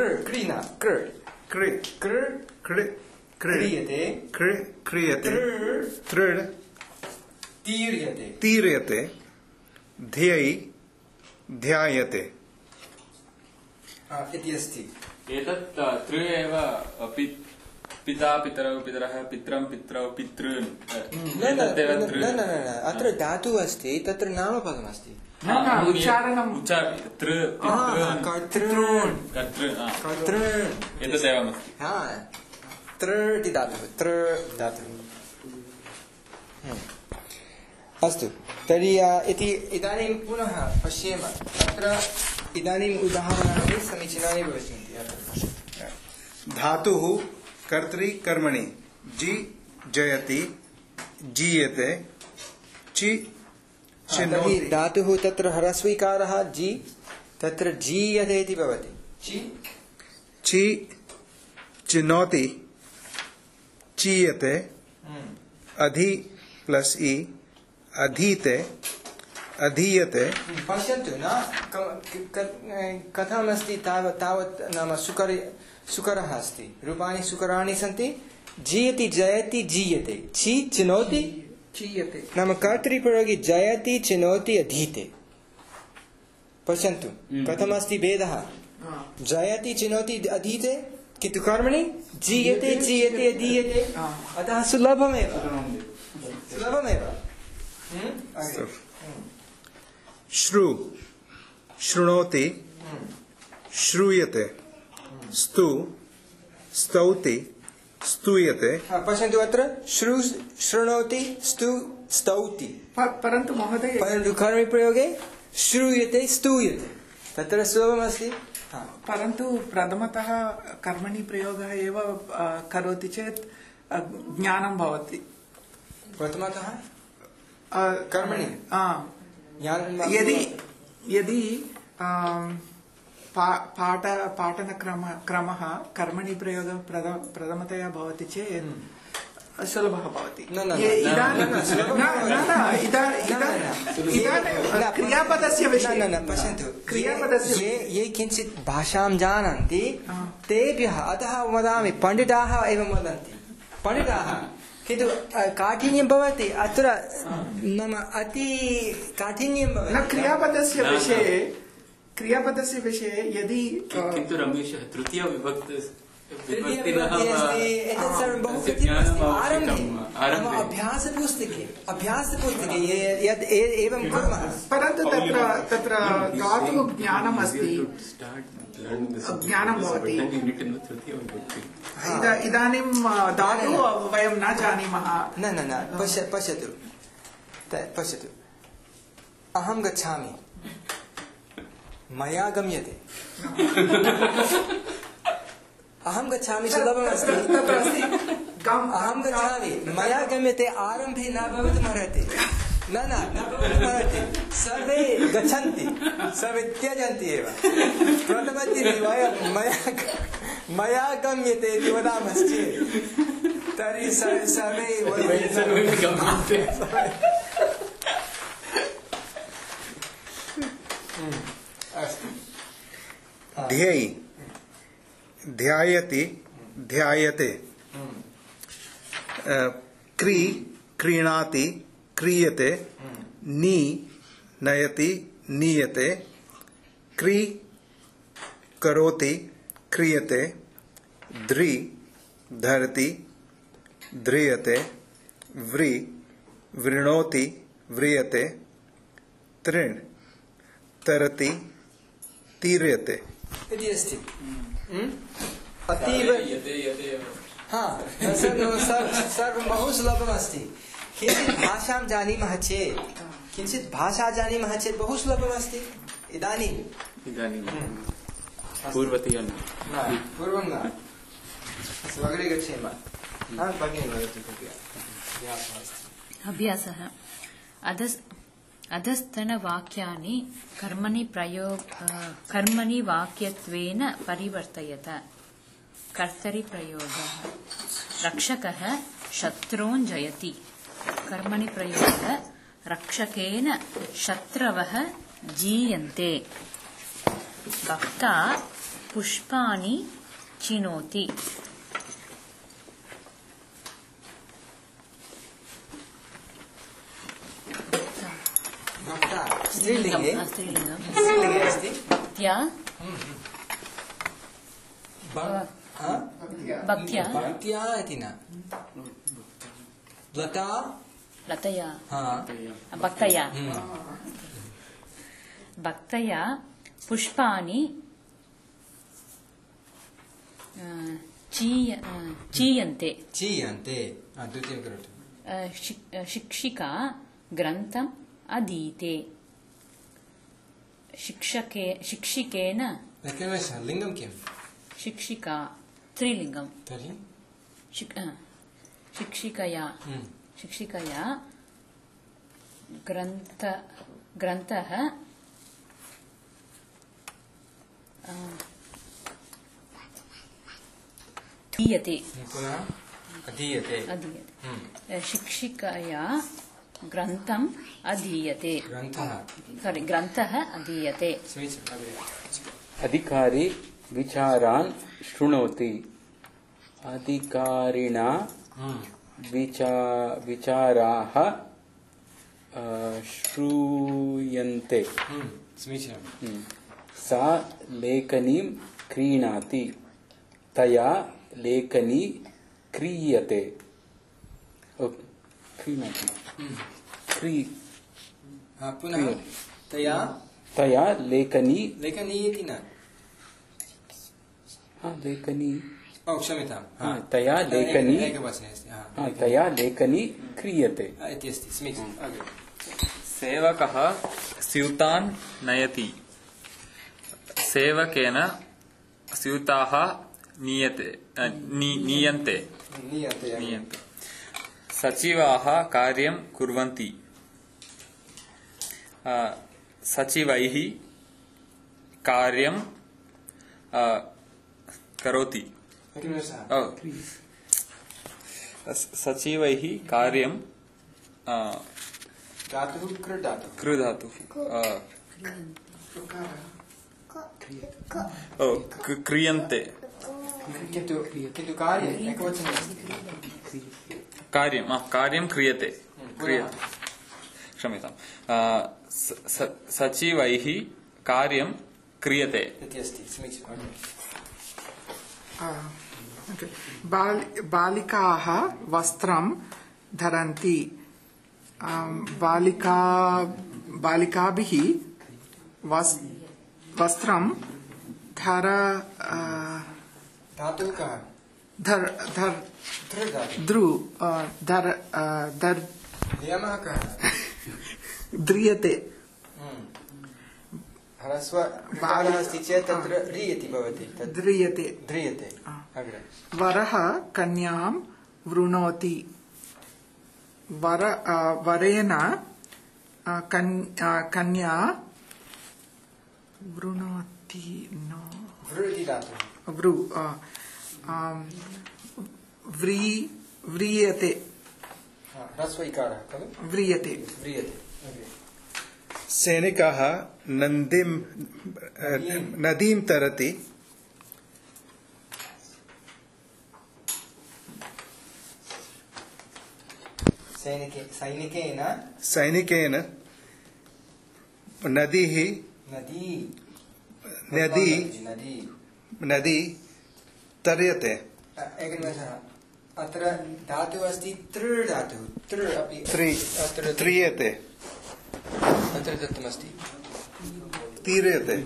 क्रियते तृड् तीर्यते ध्येयि ध्यायते इति अस्ति एतत् तृ एव पिता पितरौ पितरः पित्रं पित्रौ पितॄन् अत्र धातुः अस्ति तत्र नामपदमस्ति उच्चारणं एतदेवमस्ति तृ धातुः अस्तु तर्हि इदानीं पुनः पश्येम अत्र इदानीम् उदाहरणानि समीचीनानि भविष्यन्ति धातुः कर्तरि कर्मणि जि जयति जीयते चि तर्हि धातुः तत्र ह्रस्वीकारः जि तत्र जीयते इति भवति चि चिनोति चीयते अधि प्लस इ अधीते अधीयते पश्यन्तु न कथमस्ति तावत् नाम सुकरः अस्ति रूपाणि सुकराणि सन्ति जीयति जयति जीयते ची चिनोति चीयते नाम कर्तृप्रयोगे जयति चिनोति अधीते पश्यन्तु कथमस्ति भेदः जयति चिनोति अधीते किन्तु कर्मणि जीयते चीयते अधीयते अतः सुलभमेव श्रु शृणोति श्रूयते स्तु स्तौति स्तूयते पश्यन्तु अत्र श्रु शृणोति स्तु स्तौति परन्तु महोदय परन्तु कर्मप्रयोगे श्रूयते स्तूयते तत्र सुलभमस्ति परन्तु प्रथमतः कर्मणि प्रयोगः एव करोति चेत् ज्ञानं भवति प्रथमतः कर्मणि यदि पाठनक्रमः कर्मणि प्रयोगः प्रथमतया भवति चेत् सुलभः भवति क्रियापदस्य विषये पश्यन्तु ये किञ्चित् भाषां जानन्ति तेभ्यः अतः वदामि पण्डिताः एवं वदन्ति पण्डिताः किन्तु काठिन्यं भवति अत्र नाम अति काठिन्यं भवति क्रियापदस्य विषये यदि किन्तु रमेशः तृतीय विभक्ति एतत् सर्वं बहु कठिनमस्ति आरम्भे अभ्यासपुस्तके यद् एवं कुर्मः परन्तु तत्र धातुः ज्ञानम् अस्ति ज्ञानं भवति इदानीं धातुः वयं न जानीमः न पश्यतु अहं गच्छामि मया गम्यते अहं गच्छामि सुलभमस्ति अहं गच्छामि मया गम्यते आरम्भे न भवितुमर्हति न भवितुमर्हति सर्वे गच्छन्ति सर्वे त्यजन्ति एव प्रथमदिने मया गम्यते इति वदामश्चेत् तर्हि सर्वे ध्येयि ध्यायति ध्यायते क्रीणाति क्रियते नी नयति नीयते क्री करोति क्रियते ध्री धरति ध्रियते व्री वृणोति व्रियते तृण तरति तीर्यते इति अस्ति अतीव सर्वं बहु सुलभमस्ति किञ्चित् भाषां जानीमः चेत् बहु सुलभमस्ति इदानीं पूर्वतया न पूर्वं न अग्रे गच्छेम भगिनी वदतु कृपया अभ्यासः अधस्तनवाक्यानि कर्मणि वाक्यत्वेन परिवर्तयत कर्तरिप्रयोगः रक्षकः शत्रून् जयति कर्मणि प्रयोगः रक्षकेन शत्रवः जीयन्ते भक्ता पुष्पाणि चिनोति स्त्रीलिंगे अस्ति भक्त्या इति न लतया भक्तया पुष्पाणि चीयन्ते द्वितीयं करोतु शिक्षिका ग्रन्थम् अधीते शिक्षिकेन लिङ्गं किं शिक्षिका स्त्रीलिङ्गं तर्हि शिक्षिकया ग्रन्थः अधीयते शिक्षिकया ग्रन्थम् अधीयते ग्रन्थः अधीयते अधिकारी विचारान् शृणोति अधिकारिणा विचाराः श्रूयन्ते सा लेखनीं क्रीणाति तया लेखनी क्रियते पुनः तया लेखनी इति न लेखनी क्षम्यतां तया लेखनी क्रियते इति अस्ति समीचीनम् सेवकः स्यूतान् नयति सेवकेन स्यूताः नीयन्ते सचिवाः कार्यं कुर्वन्ति सचिवैः कार्यं करोति सचिवैः कार्यं कृधातुः क्रियन्ते किन्तु कार्यं क्रियते क्षम्यतां सचिवैः कार्यं क्रियते इति अस्ति समीचीनम् बालिकाः वस्त्रं धरन्ति बालिकाभिः वस्त्रं धातुः कः नियमः कः ध्रियते ह्रस्व बालः अस्ति चेत् तत्र रि इति भवति ध्रियते वरः कन्यां वृणोति वरेण कन्या वृणोति व्रियते ह्रस्व इकारः खलु व्रियते सैनिकः नदीं तरति सैनिकेन नदी तर्यते अत्र धातुः अस्ति तृ धातुः तृ अपि त्रियते अत्र दत्तमस्ति तीर्यते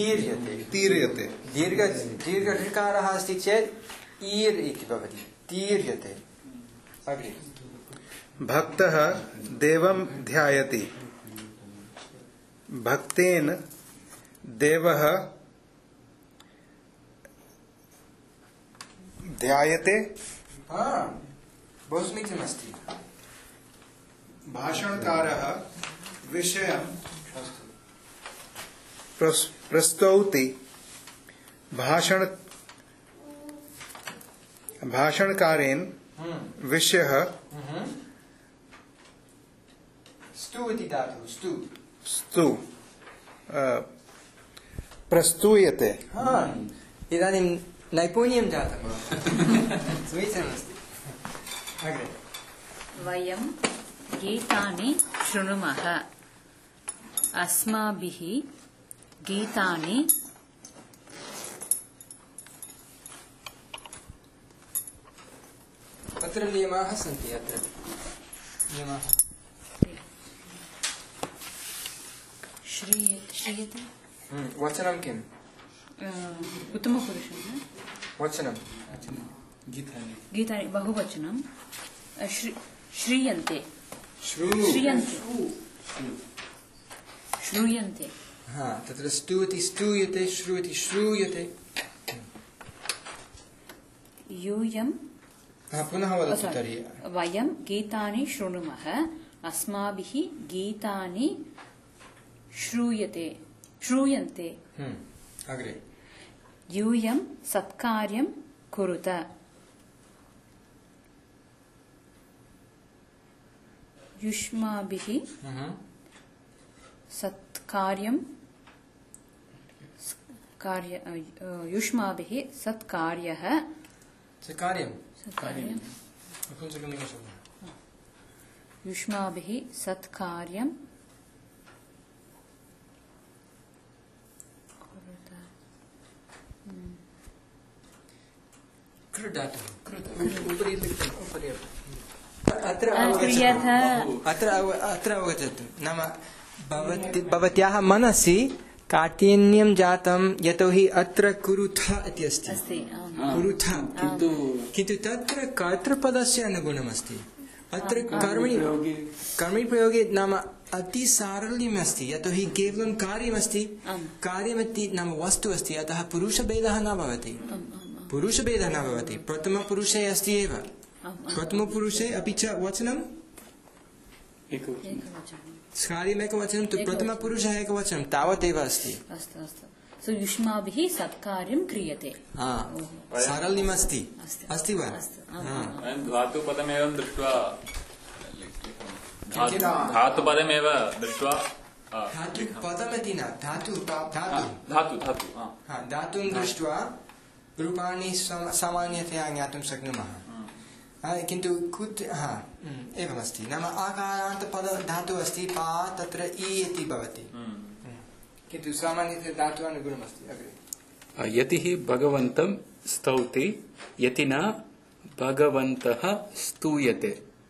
दीर्घ अस्ति चेत् ईर् इति भवति तीर्यते अग्रे भक्तः देवं ध्यायति भक्तेन देवः ध्यायते बहु समीचीनमस्ति। भाषणकारः विषयं प्रस्तौति। भाषणकारेण विषयः स्तु इति धातुः स्तु प्रस्तूयते। इदानीं नैपुण्यं जातं। समीचीनमस्ति। अग्रे वयं गीतानि शृणुमः। अस्माभिः गीतानि अत्र नियमाः सन्ति। अत्र नियमाः श्रीयते वचनं किम्? उत्तमपुरुषः वचनं गीतानि बहुवचनं श्रीयन्ते श्रूयन्ते। तत्र स्तु इति स्तूयते, श्रु इति श्रूयते। यूयं पुनः वदतु तर्हि। वयं गीतानि शृणुमः। अस्माभिः गीतानि श्रूयन्ते। अग्रे यूयं सत्कार्यं कुरुत। युष्माभिः सत्कार्यं युष्माभिः सत्कार्यः युष्माभिः सत्कार्यं अत्र अवगच्छतु। नाम भवत्याः मनसि काठिन्यं जातं यतोहि अत्र कुरुथ इति अस्ति। कुरुथ किन्तु तत्र कर्तृपदस्य अनुगुणमस्ति। अत्र कर्मणि प्रयोगे नाम अति सारल्यम् अस्ति। यतोहि केवलं कार्यमस्ति। कार्यमिति नाम वस्तु अस्ति। अतः पुरुषभेदः न भवति। पुरुषभेदः न भवति। प्रथमपुरुषे अस्ति एव। प्रथमपुरुषे अपि च वचनं कार्यमेकवचनं तु प्रथमपुरुषः एकवचनं तावदेव अस्ति। अस्तु युष्माभिः सत्कार्यं क्रियते। सारल्यम् अस्ति। अस्ति वा? धातुपदमेव दृष्ट्वा धातुपदमेव दृष्ट्वा धातुपदमिति न धातुं दृष्ट्वा रूपाणि सामान्यतया ज्ञातुं शक्नुमः। किन्तु एवमस्ति। नाम आकारान्तपद धातुः अस्ति। पा तत्र इ इति भवति। किन्तु सामान्यतया धातुः अनुगुणमस्ति। अग्रे यतिः भगवन्तं स्तौति, यति न भगवन्तः स्तूयते।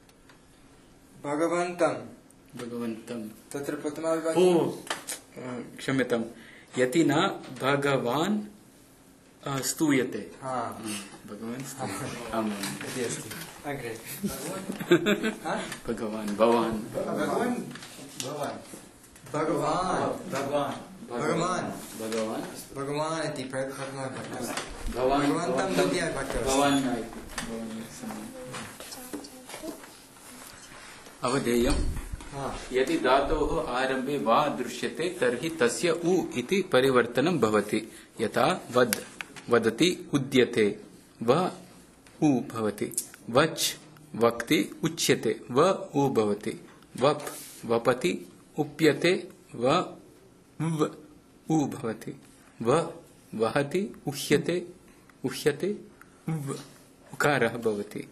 भगवन्तं तत्र प्रथमविभक्ति। क्षम्यतां, यति न भगवान् स्तूयते। भगवान् इति अस्ति। अग्रे भगवान् इति प्रथमविभक्ति। भगवन्तं द्वितीयविभक्ति। अवधेयम् यदि धातोः आरम्भे वा दृश्यते तर्हि तस्य उ इति परिवर्तनं भवति। यथा वद वदति उद्यते व उ भवति। वच वक्ति उच्यते व उ भवति। वप वपति उप्यते व उ भवति। व वहति उह्यते उह्यते उकारः भवति।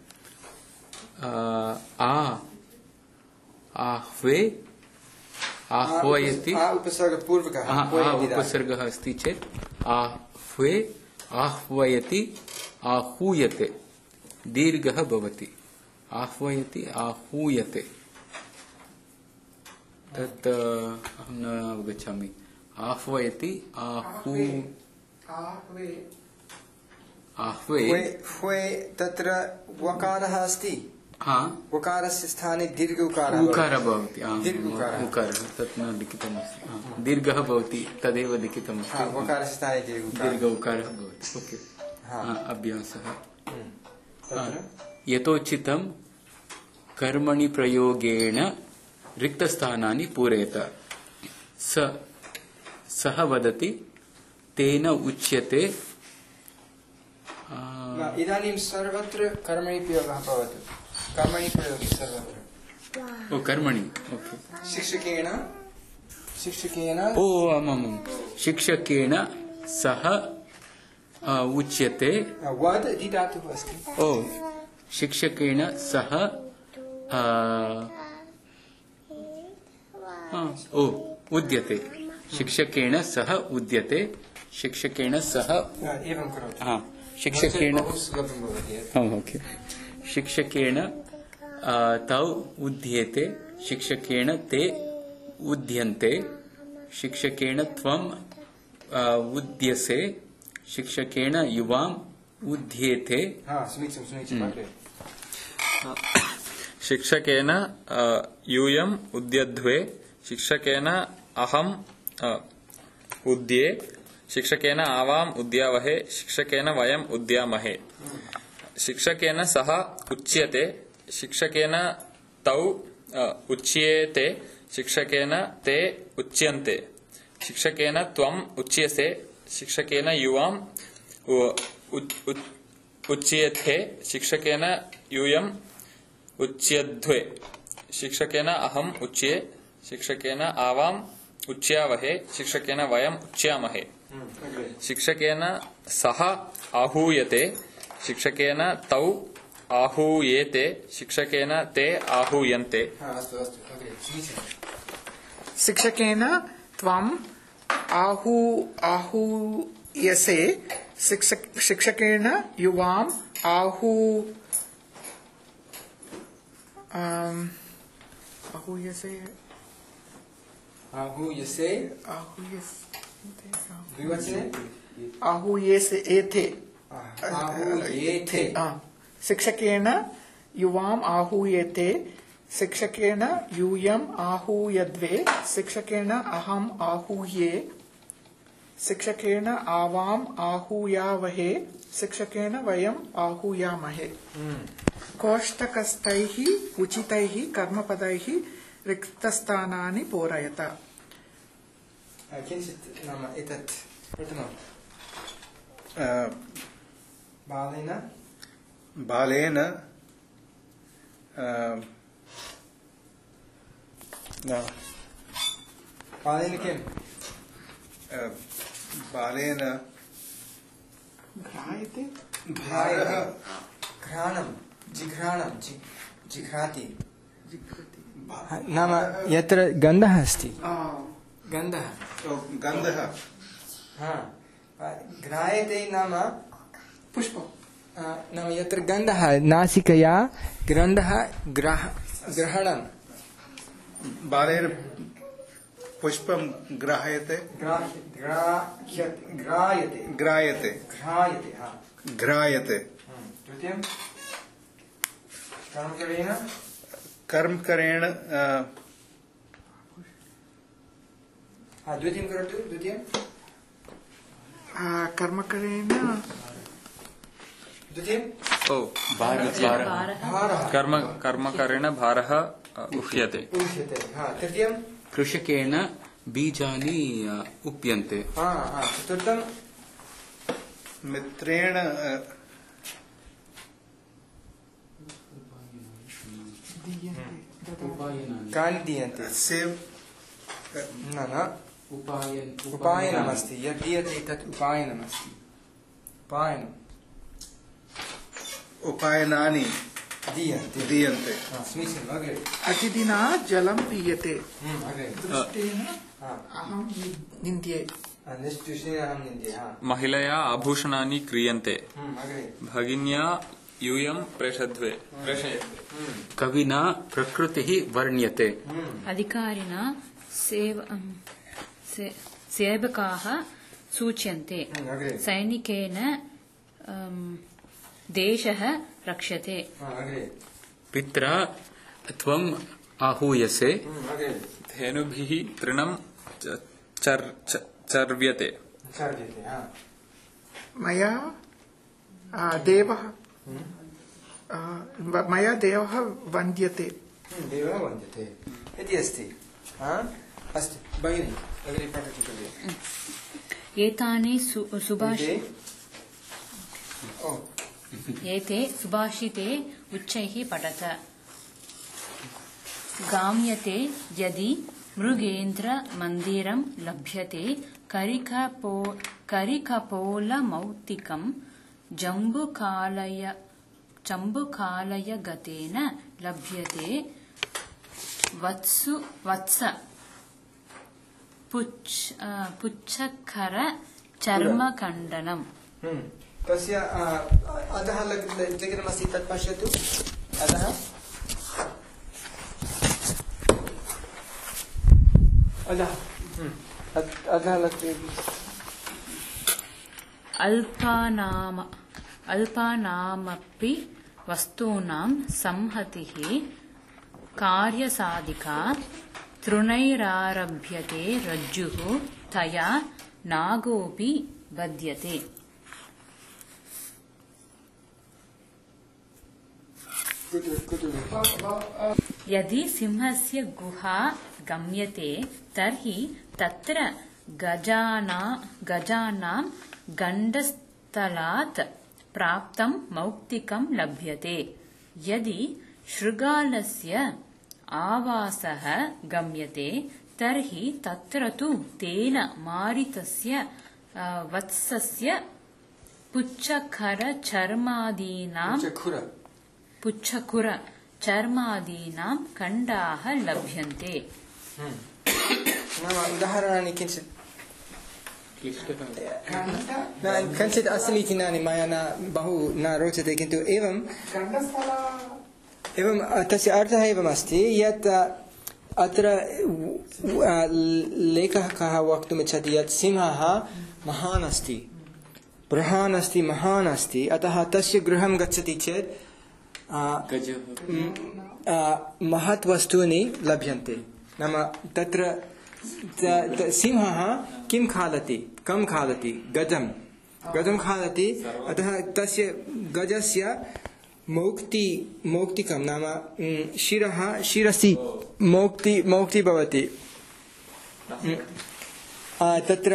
आह्वे आह्वयति उपसर्गः अस्ति चेत् आह्वे आह्वयति आहूयते दीर्घः भवति। आह्वयति आहूयते तत् अहं न अवगच्छामि। आह्वयति आह्वे तत्र वकारः अस्ति। वकारस्य स्थाने दीर्घ उकारः भवति। उकारः तत् न लिखितमस्ति। दीर्घः भवति तदेव लिखितमस्ति। वकारस्य स्थाने दीर्घ उकारः भवति। ओके अभ्यासः यथोचितं कर्मणि प्रयोगेण रिक्तस्थानानि पूरयत। सः वदति तेन उच्यते। इदानीं सर्वत्र कर्मणि प्रयोगः भवति। कर्मणि प्रयोगे सर्वत्र। ओ कर्मणि। ओके। शिक्षकेन शिक्षकेन सः उच्यते। वद इति धातुः अस्ति। ओ शिक्षकेन सः उद्यते। शिक्षकेन सह उद्यते। शिक्षकेन सह एवं करोतु। शिक्षकेन सुलभं भवति। ओके। शिक्षकेन तौ उद्येते। शिक्षकेन ते उद्यन्ते। शिक्षकेन त्वम् उद्यसे। शिक्षकेन युवाम् उद्येते। शिक्षकेन यूयम् उद्यध्वे। शिक्षकेन अहम् उद्ये। शिक्षकेन आवाम् उद्यावहे। शिक्षकेन वयम् उद्यामहे। शिक्षकेन सः उच्यते। शिक्षकेन तौ उच्येते। शिक्षकेन ते उच्यन्ते। शिक्षकेन त्वम् उच्यसे। शिक्षकेन युवाम् उच्येथे। शिक्षकेन यूयम् उच्यध्वे। शिक्षकेन अहम् उच्ये। शिक्षकेन आवाम् उच्यावहे। शिक्षकेन वयम् उच्यामहे। शिक्षकेन सः आहूयते। शिक्षकेन तौ आहूयेते। शिक्षकेन ते आहूयन्ते। शिक्षकेन त्वम् आहूयसे। शिक्षकेन युवाम् आहूयेथे। शिक्षकेन युवाम् आहूयेते। शिक्षकेन यूयम् आहूयध्वे। शिक्षकेन अहम् आहूये। शिक्षकेन आवाम् आहूयावहे। शिक्षकेन वयम् आहूयामहे। कोष्टकस्थैः उचितैः कर्मपदैः रिक्तस्थानानि पूरयत। किञ्चित् नाम एतत् प्रथमं बालेन किं बालेन घ्राणं जिघ्राति नाम यत्र गन्धः अस्ति। गन्धः घ्रायते नाम पुष्पं नाम यत्र गन्धः नासिकया गन्धः ग्रहणं। बालेन पुष्पं ग्राह्यते। घ्रायते। द्वितीयं कर्मकरेण द्वितीयं करोतु। द्वितीयं कर्मकरेण कर्मकरेण भारः उह्यते। तृतीयं कृषकेण बीजानि उप्यन्ते। चतुर्थं मित्रेण कानि दीयन्ते। उपायनमस्ति। यद् दीयते तत् उपायनमस्ति। उपायनानि दीयन्ते। समीचीनम्। अग्रे प्रतिदिना जलं पीयते। दृष्टेन अहं निन्द्ये। महिलया आभूषणानि क्रियन्ते। भगिन्या यूयं प्रेषयते। कविना प्रकृतिः वर्ण्यते। अधिकारिणा सेवकाः सूच्यन्ते। सैनिकेन देशः रक्ष्यते। पित्रा त्वम् आहूयसे। धेनुभिः तृणं चर्व्यते। मया देवः मया देवः वन्द्यते देवः वन्द्यते इति अस्ति अस्तु भगिनी अग्रे पठतु खलु एतानि एते सुभाषिते उच्चैः पठत गाम्यते यदि मृगेन्द्रमन्दिरं लभ्यते करिकपोलमौक्तिकं जम्बुकालयगतेन लभ्यते वत्स पुच्छकर चर्मखण्डनम् तस्य अधः लिखितमस्ति तत् पश्यतु अधः अल्पानामपि वस्तूनां संहतिः कार्यसाधिका तृणैरारभ्यते रज्जुः तया नागोऽपि बध्यते यदि सिंहस्य गुहा गम्यते तर्हि तत्र गजानां गण्डस्थलात् प्राप्तं मौक्तिकं लभ्यते यदि शृगालस्य आवासः गम्यते तर्हि तत्र तु तेन मारितस्य वत्सस्य पुच्छखुर चर्मादीनां खण्डाः लभ्यन्ते उदाहरणानि किञ्चित् कञ्चित् असमीचीनानि मया बहु न रोचते किन्तु एवं तस्य अर्थः एवमस्ति यत् अत्र लेखकः वक्तुमिच्छति यत् सिंहः महान् अस्ति बृहन् अस्ति महान् अस्ति अतः तस्य गृहं गच्छति चेत् महत् वस्तूनि लभ्यन्ते नाम तत्र सिंहः किं खादति कं खादति गजं खादति अतः तस्य गजस्य मौक्तिकं नाम शिरसि मौक्ति भवति तत्र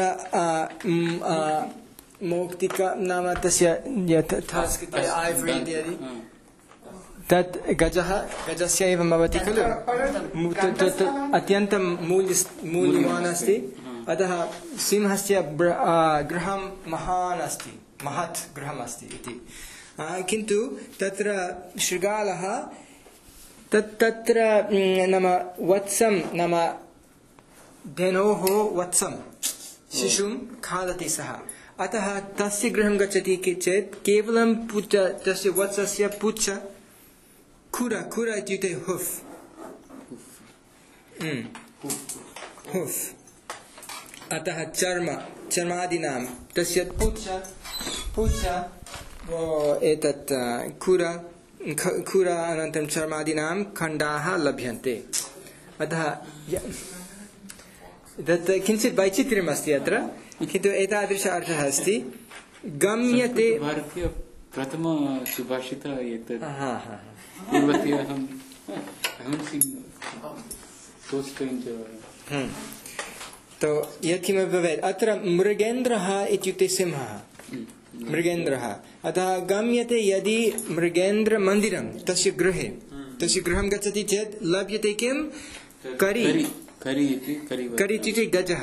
मौक्तिक नाम तस्य आइवरी इत्यादि तत् गजस्य एवं भवति खलु अत्यन्तं मूल्यवान् अस्ति अतः सिंहस्य गृहं महान् अस्ति महत् गृहम् अस्ति इति किन्तु तत्र शृगालः तत्र नाम वत्सं नाम धेनोः वत्सं शिशुं खादति सः अतः तस्य गृहं गच्छति चेत् केवलं तस्य वत्सस्य पुच्छ खुर इत्युक्ते हुफ् अतः चर्मादीनां तस्य पुच्छ एतत् खुर अनन्तरं चर्मादीनां खण्डाः लभ्यन्ते अतः तत् किञ्चित् वैचित्र्यमस्ति अत्र किन्तु एतादृश अर्थः अस्ति गम्यते भारतीय प्रथम सुभाषित एतत् तो यत्किमपि भवेत् अत्र मृगेन्द्रः इत्युक्ते सिंहः मृगेन्द्रः अतः गम्यते यदि मृगेन्द्रमन्दिरं तस्य गृहं गच्छति चेत् लभ्यते किं करि इत्युक्ते गजः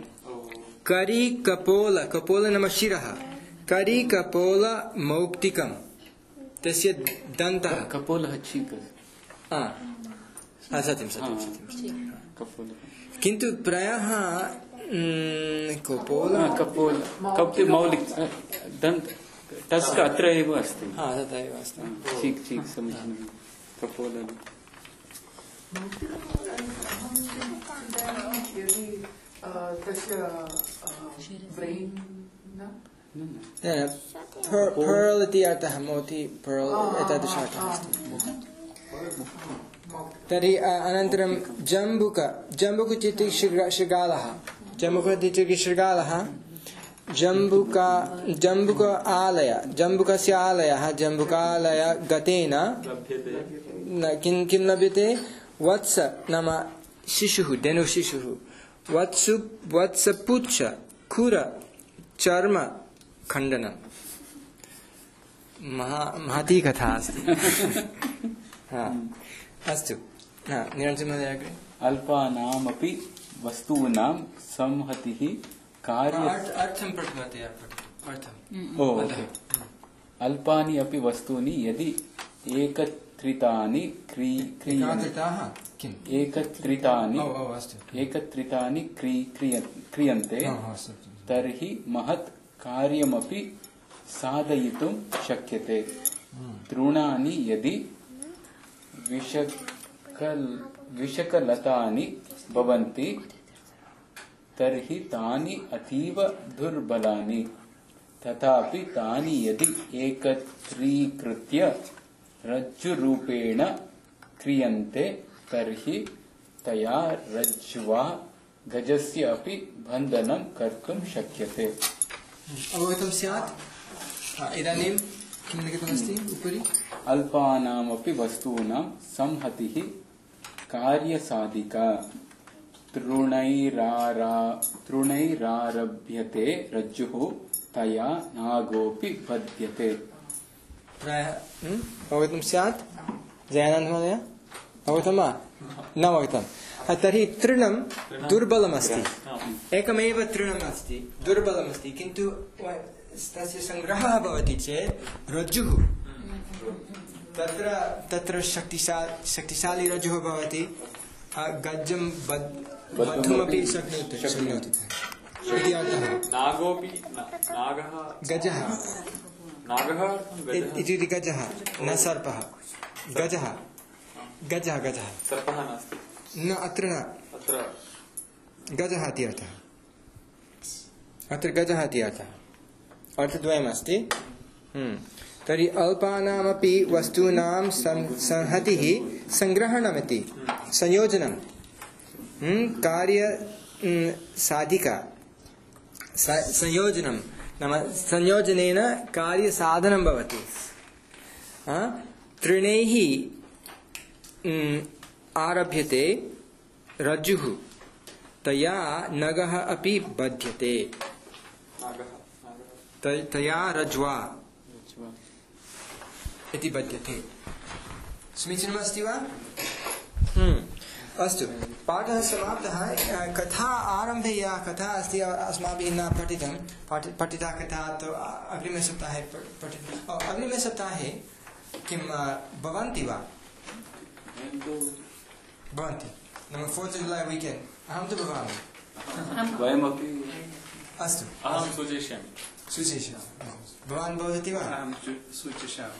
कपोल नाम शिरः कपोल मौक्तिकं तस्य दन्तः कपोलः सत्यं किन्तु प्रायः मौलिक दन्त तस्य अत्र एव अस्ति तथैव अस्ति चीक् समीचीनं कपोल पर्ल् इति अर्थः मोति पर्ल् एतादृश अर्थः अस्ति तर्हि अनन्तरं जम्बुक इत्युक्ते शृगालः जम्बुक जम्बुकस्य आलयः जम्बुकालय गतेन किं लभ्यते वत्स नाम शिशुः धेनु शिशुः वत्सपुच्छ खुर चर्म खण्डनं महती कथा अस्ति अस्तु निरञ्जन महोदय अग्रे अल्पानामपि वस्तूनां संहतिः अर्थं प्रथमतया अल्पानि अपि वस्तूनि यदि एकत्रितानि क्रियन्ते तर्हि महत् कार्यमपि साधयितुं शक्यते। तृणानि यदि विषकलतानि भवन्ति तर्हि तानि अतीव दुर्बलानि, तथापि तानि यदि एकत्रीकृत्य रज्जुरूपेण क्रियन्ते तर्हि तया रज्ज्वा गजस्य अपि बन्धनं कर्तुं शक्यते। अवगतं स्यात्? इदानीं किं लिखितमस्ति उपरि? अल्पानामपि वस्तूनां संहतिः कार्यसाधिका। तृणैरारभ्यते रज्जुः तया नागोऽपि बध्यते। अवगतं स्यात्? जयानन्द महोदय अवगतं वा? न अवगतं। तर्हि तृणं दुर्बलमस्ति, एकमेव तृणम् अस्ति, दुर्बलमस्ति, किन्तु तस्य सङ्ग्रहः भवति चेत् रज्जुः तत्र शक्तिशाली रज्जुः भवति, गज्जं बद्धुमपि शक्नोति इति अर्थः। गजः इति गजः न सर्पः, गजः सर्पः नास्ति न अत्र न गजः इति अर्थः, अत्र गजः इति अर्थः, अर्थद्वयमस्ति। तर्हि अल्पानामपि वस्तूनां संहतिः सङ्ग्रहणमिति संयोजनं कार्य साधिका संयोजनं नाम संयोजनेन कार्यसाधनं भवति। तृणैः आरभ्यते रज्जुः तया नगः अपि बध्यते, तया रज्ज्वा इति बध्यते। समीचीनमस्ति वा? अस्तु, पाठः समाप्तः। कथा आरम्भे या कथा अस्ति अस्माभिः न पठिता कथा तो अग्रिमे सप्ताहे अग्रिमे सप्ताहे किं भवन्ति वा? भवन्ति नाम 4th जुलै वीकेण्ड् अहं तु भवामि। वयमपि अस्तु, अहं सूचयिष्यामि। भवान् भवति वा? अहं सूचयिष्यामि।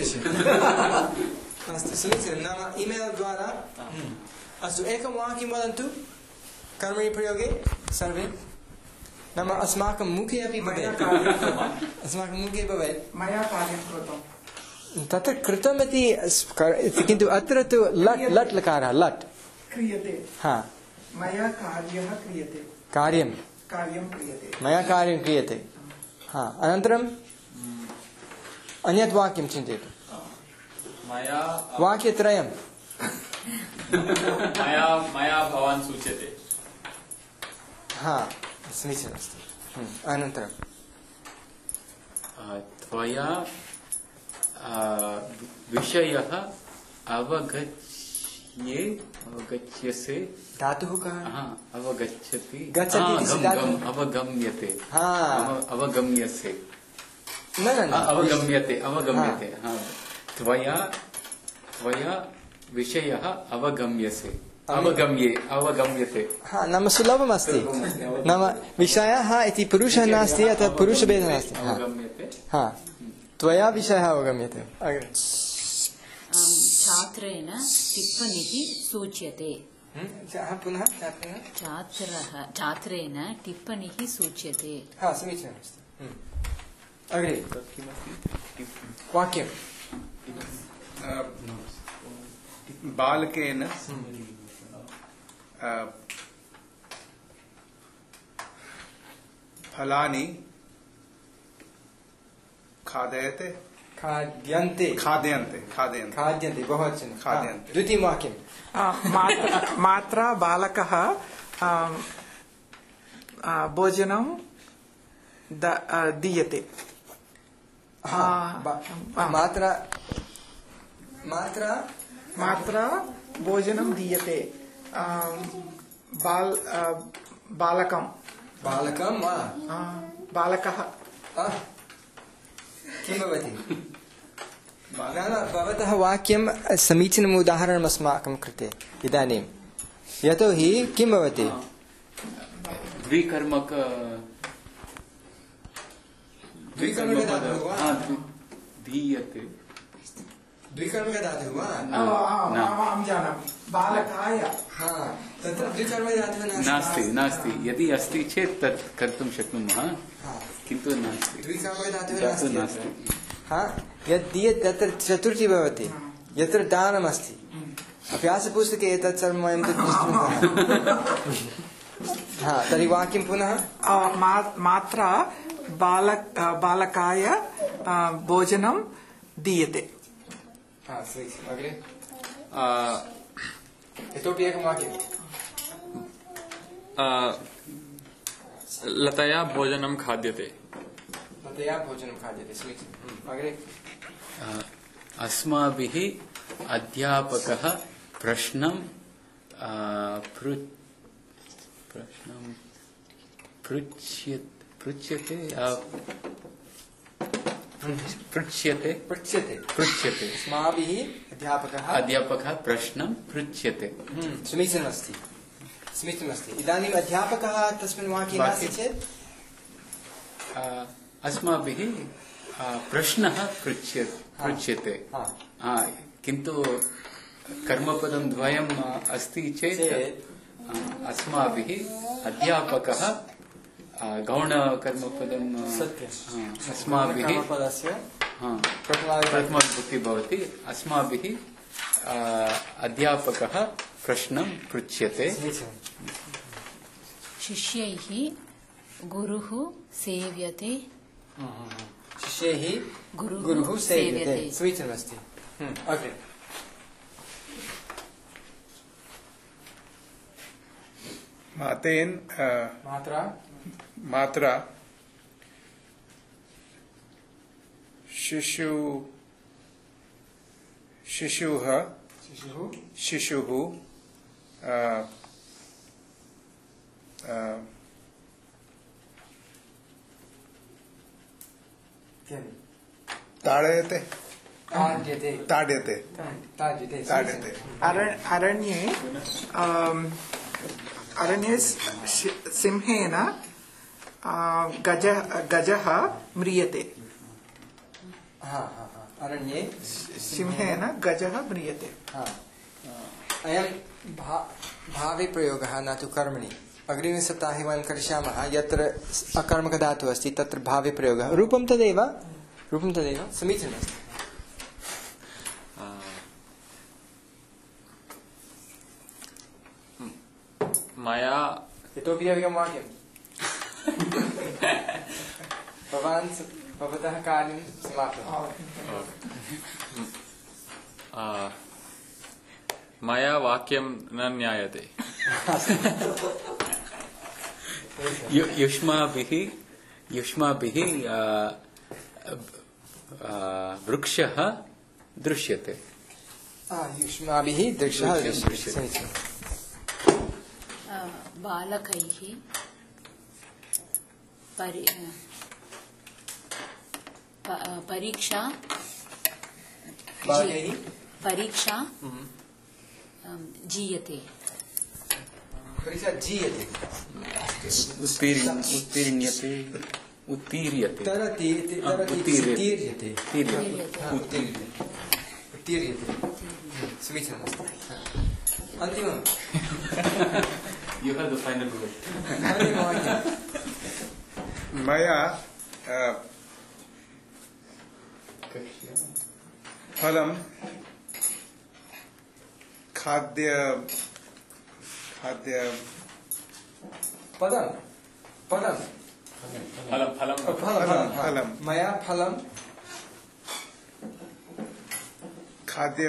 अस्तु, समीचीनं, नाम ईमेल् द्वारा। अस्तु, एकं वाक्यं वदन्तु कर्मणि प्रयोगे सर्वे, नाम अस्माकं मुखे अपि भवेत्, अस्माकं मुखे भवेत्। मया कार्यं कृतं तत्र कृतमिति, किन्तु अत्र तु लट् लकारः लट् क्रियते। हा, मया कार्यः क्रियते, कार्यं क्रियते, मया कार्यं क्रियते। हा, अनन्तरम् अन्यत् वाक्यं चिन्तयतु, वाक्यत्रयं। मया भवान् सूच्यते। हा, समीचीनमस्ति। अनन्तरं त्वया विषयः अवगच्छसे। धातुः कः? अवगच्छति, अवगम्यते, अवगम्यसे, अवगम्यते। त्वया विषयः अवगम्यसे, अवगम्यते। हा, नाम सुलभमस्ति, नाम विषयः इति पुरुषः नास्ति, अतः पुरुषभेदः नास्ति। हा, त्वया विषयः अवगम्यते। छात्रेण टिप्पणिः सूच्यते। पुनः छात्रेण टिप्पणिः सूच्यते। हा, समीचीनमस्ति। अग्रे वाक्यं बालकेन फलानि खादयते खाद्यन्ते खाद्यन्ते खाद्यन्ते खाद्यन्ते बहुवचनं खाद्यन्ते द्वितीयं वाक्यं मात्रा बालकः भोजनं दीयते मात्रा मात्रा मात्रा भोजनं दीयते बालकं बालकं वा बालकः किं भवति भवतः वाक्यं समीचीनम् उदाहरणम् अस्माकं कृते इदानीं यतोहि किं भवति द्विकर्मक दीयते द्विकर्मकधातुः वा अहं जानामि बालकाय तत्र द्विकर्मकधातुः नास्ति नास्ति यदि अस्ति चेत् तत् कर्तुं शक्नुमः किन्तु नास्ति द्विकर्मकधातुः नास्ति यद् दीयते तत्र चतुर्थी भवति यत्र दानमस्ति अभ्यासपुस्तके एतत् सर्वं वयं दृष्टवन्तः तर्हि वाक्यं पुनः मात्रा बालकाय भोजनं दीयते अग्रे इतोपि एकं वाक्यं लतया भोजनं खाद्यते लतया भोजनं खाद्यते समीचीनम् अग्रे अस्माभिः अध्यापकः प्रश्नं पृच्छ्यते अस्माभिः अध्यापकः प्रश्नं पृच्छ्यते समीचीनमस्ति समीचीनमस्ति इदानीम् अध्यापकः तस्मिन् वाक्ये नास्ति चेत् अस्माभिः प्रश्नः पृच्छ्यते किन्तु कर्मपदं द्वयम् अस्ति चेत् अस्माभिः अध्यापकः गौणकर्मपदं अस्माभिः प्रथमाविभक्ति भवति अस्माभिः अध्यापकः प्रश्नं पृच्छ्यते शिष्यैः गुरुः सेव्यते शिष्यैः गुरुः सेव्यते समीचीनमस्ति अग्रे मातेन मात्रा शिशुः ताड्यते अरण्ये सिंहेन गजः म्रियते अरण्ये सिंहेन गजः म्रियते अयं भावे प्रयोगः न तु कर्मणि अग्रिमे सप्ताहे वयं करिष्यामः यत्र अकर्मकधातुः अस्ति तत्र भावे प्रयोगः रूपं तदेव समीचीनमस्ति मया इतोपि एकं वाक्यं भवतः कार्यं समाप्तं मया वाक्यं न ज्ञायते युष्माभिः वृक्षः दृश्यते युष्माभिः वृक्षः दृश्यते बालकैः परीक्षा जीयते परीक्षा जीयते उत्तीर्यते समीचीनमस्ति अन्तिमम् You have the final word. मया फलं खाद्य पदं फलं मया फलं खाद्य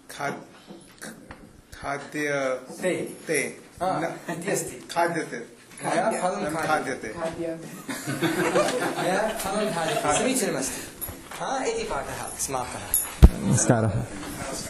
खाद्यते खाद्यते खाद्यते समीचीनमस्ति इति पाठः समाप्तः। नमस्कारः।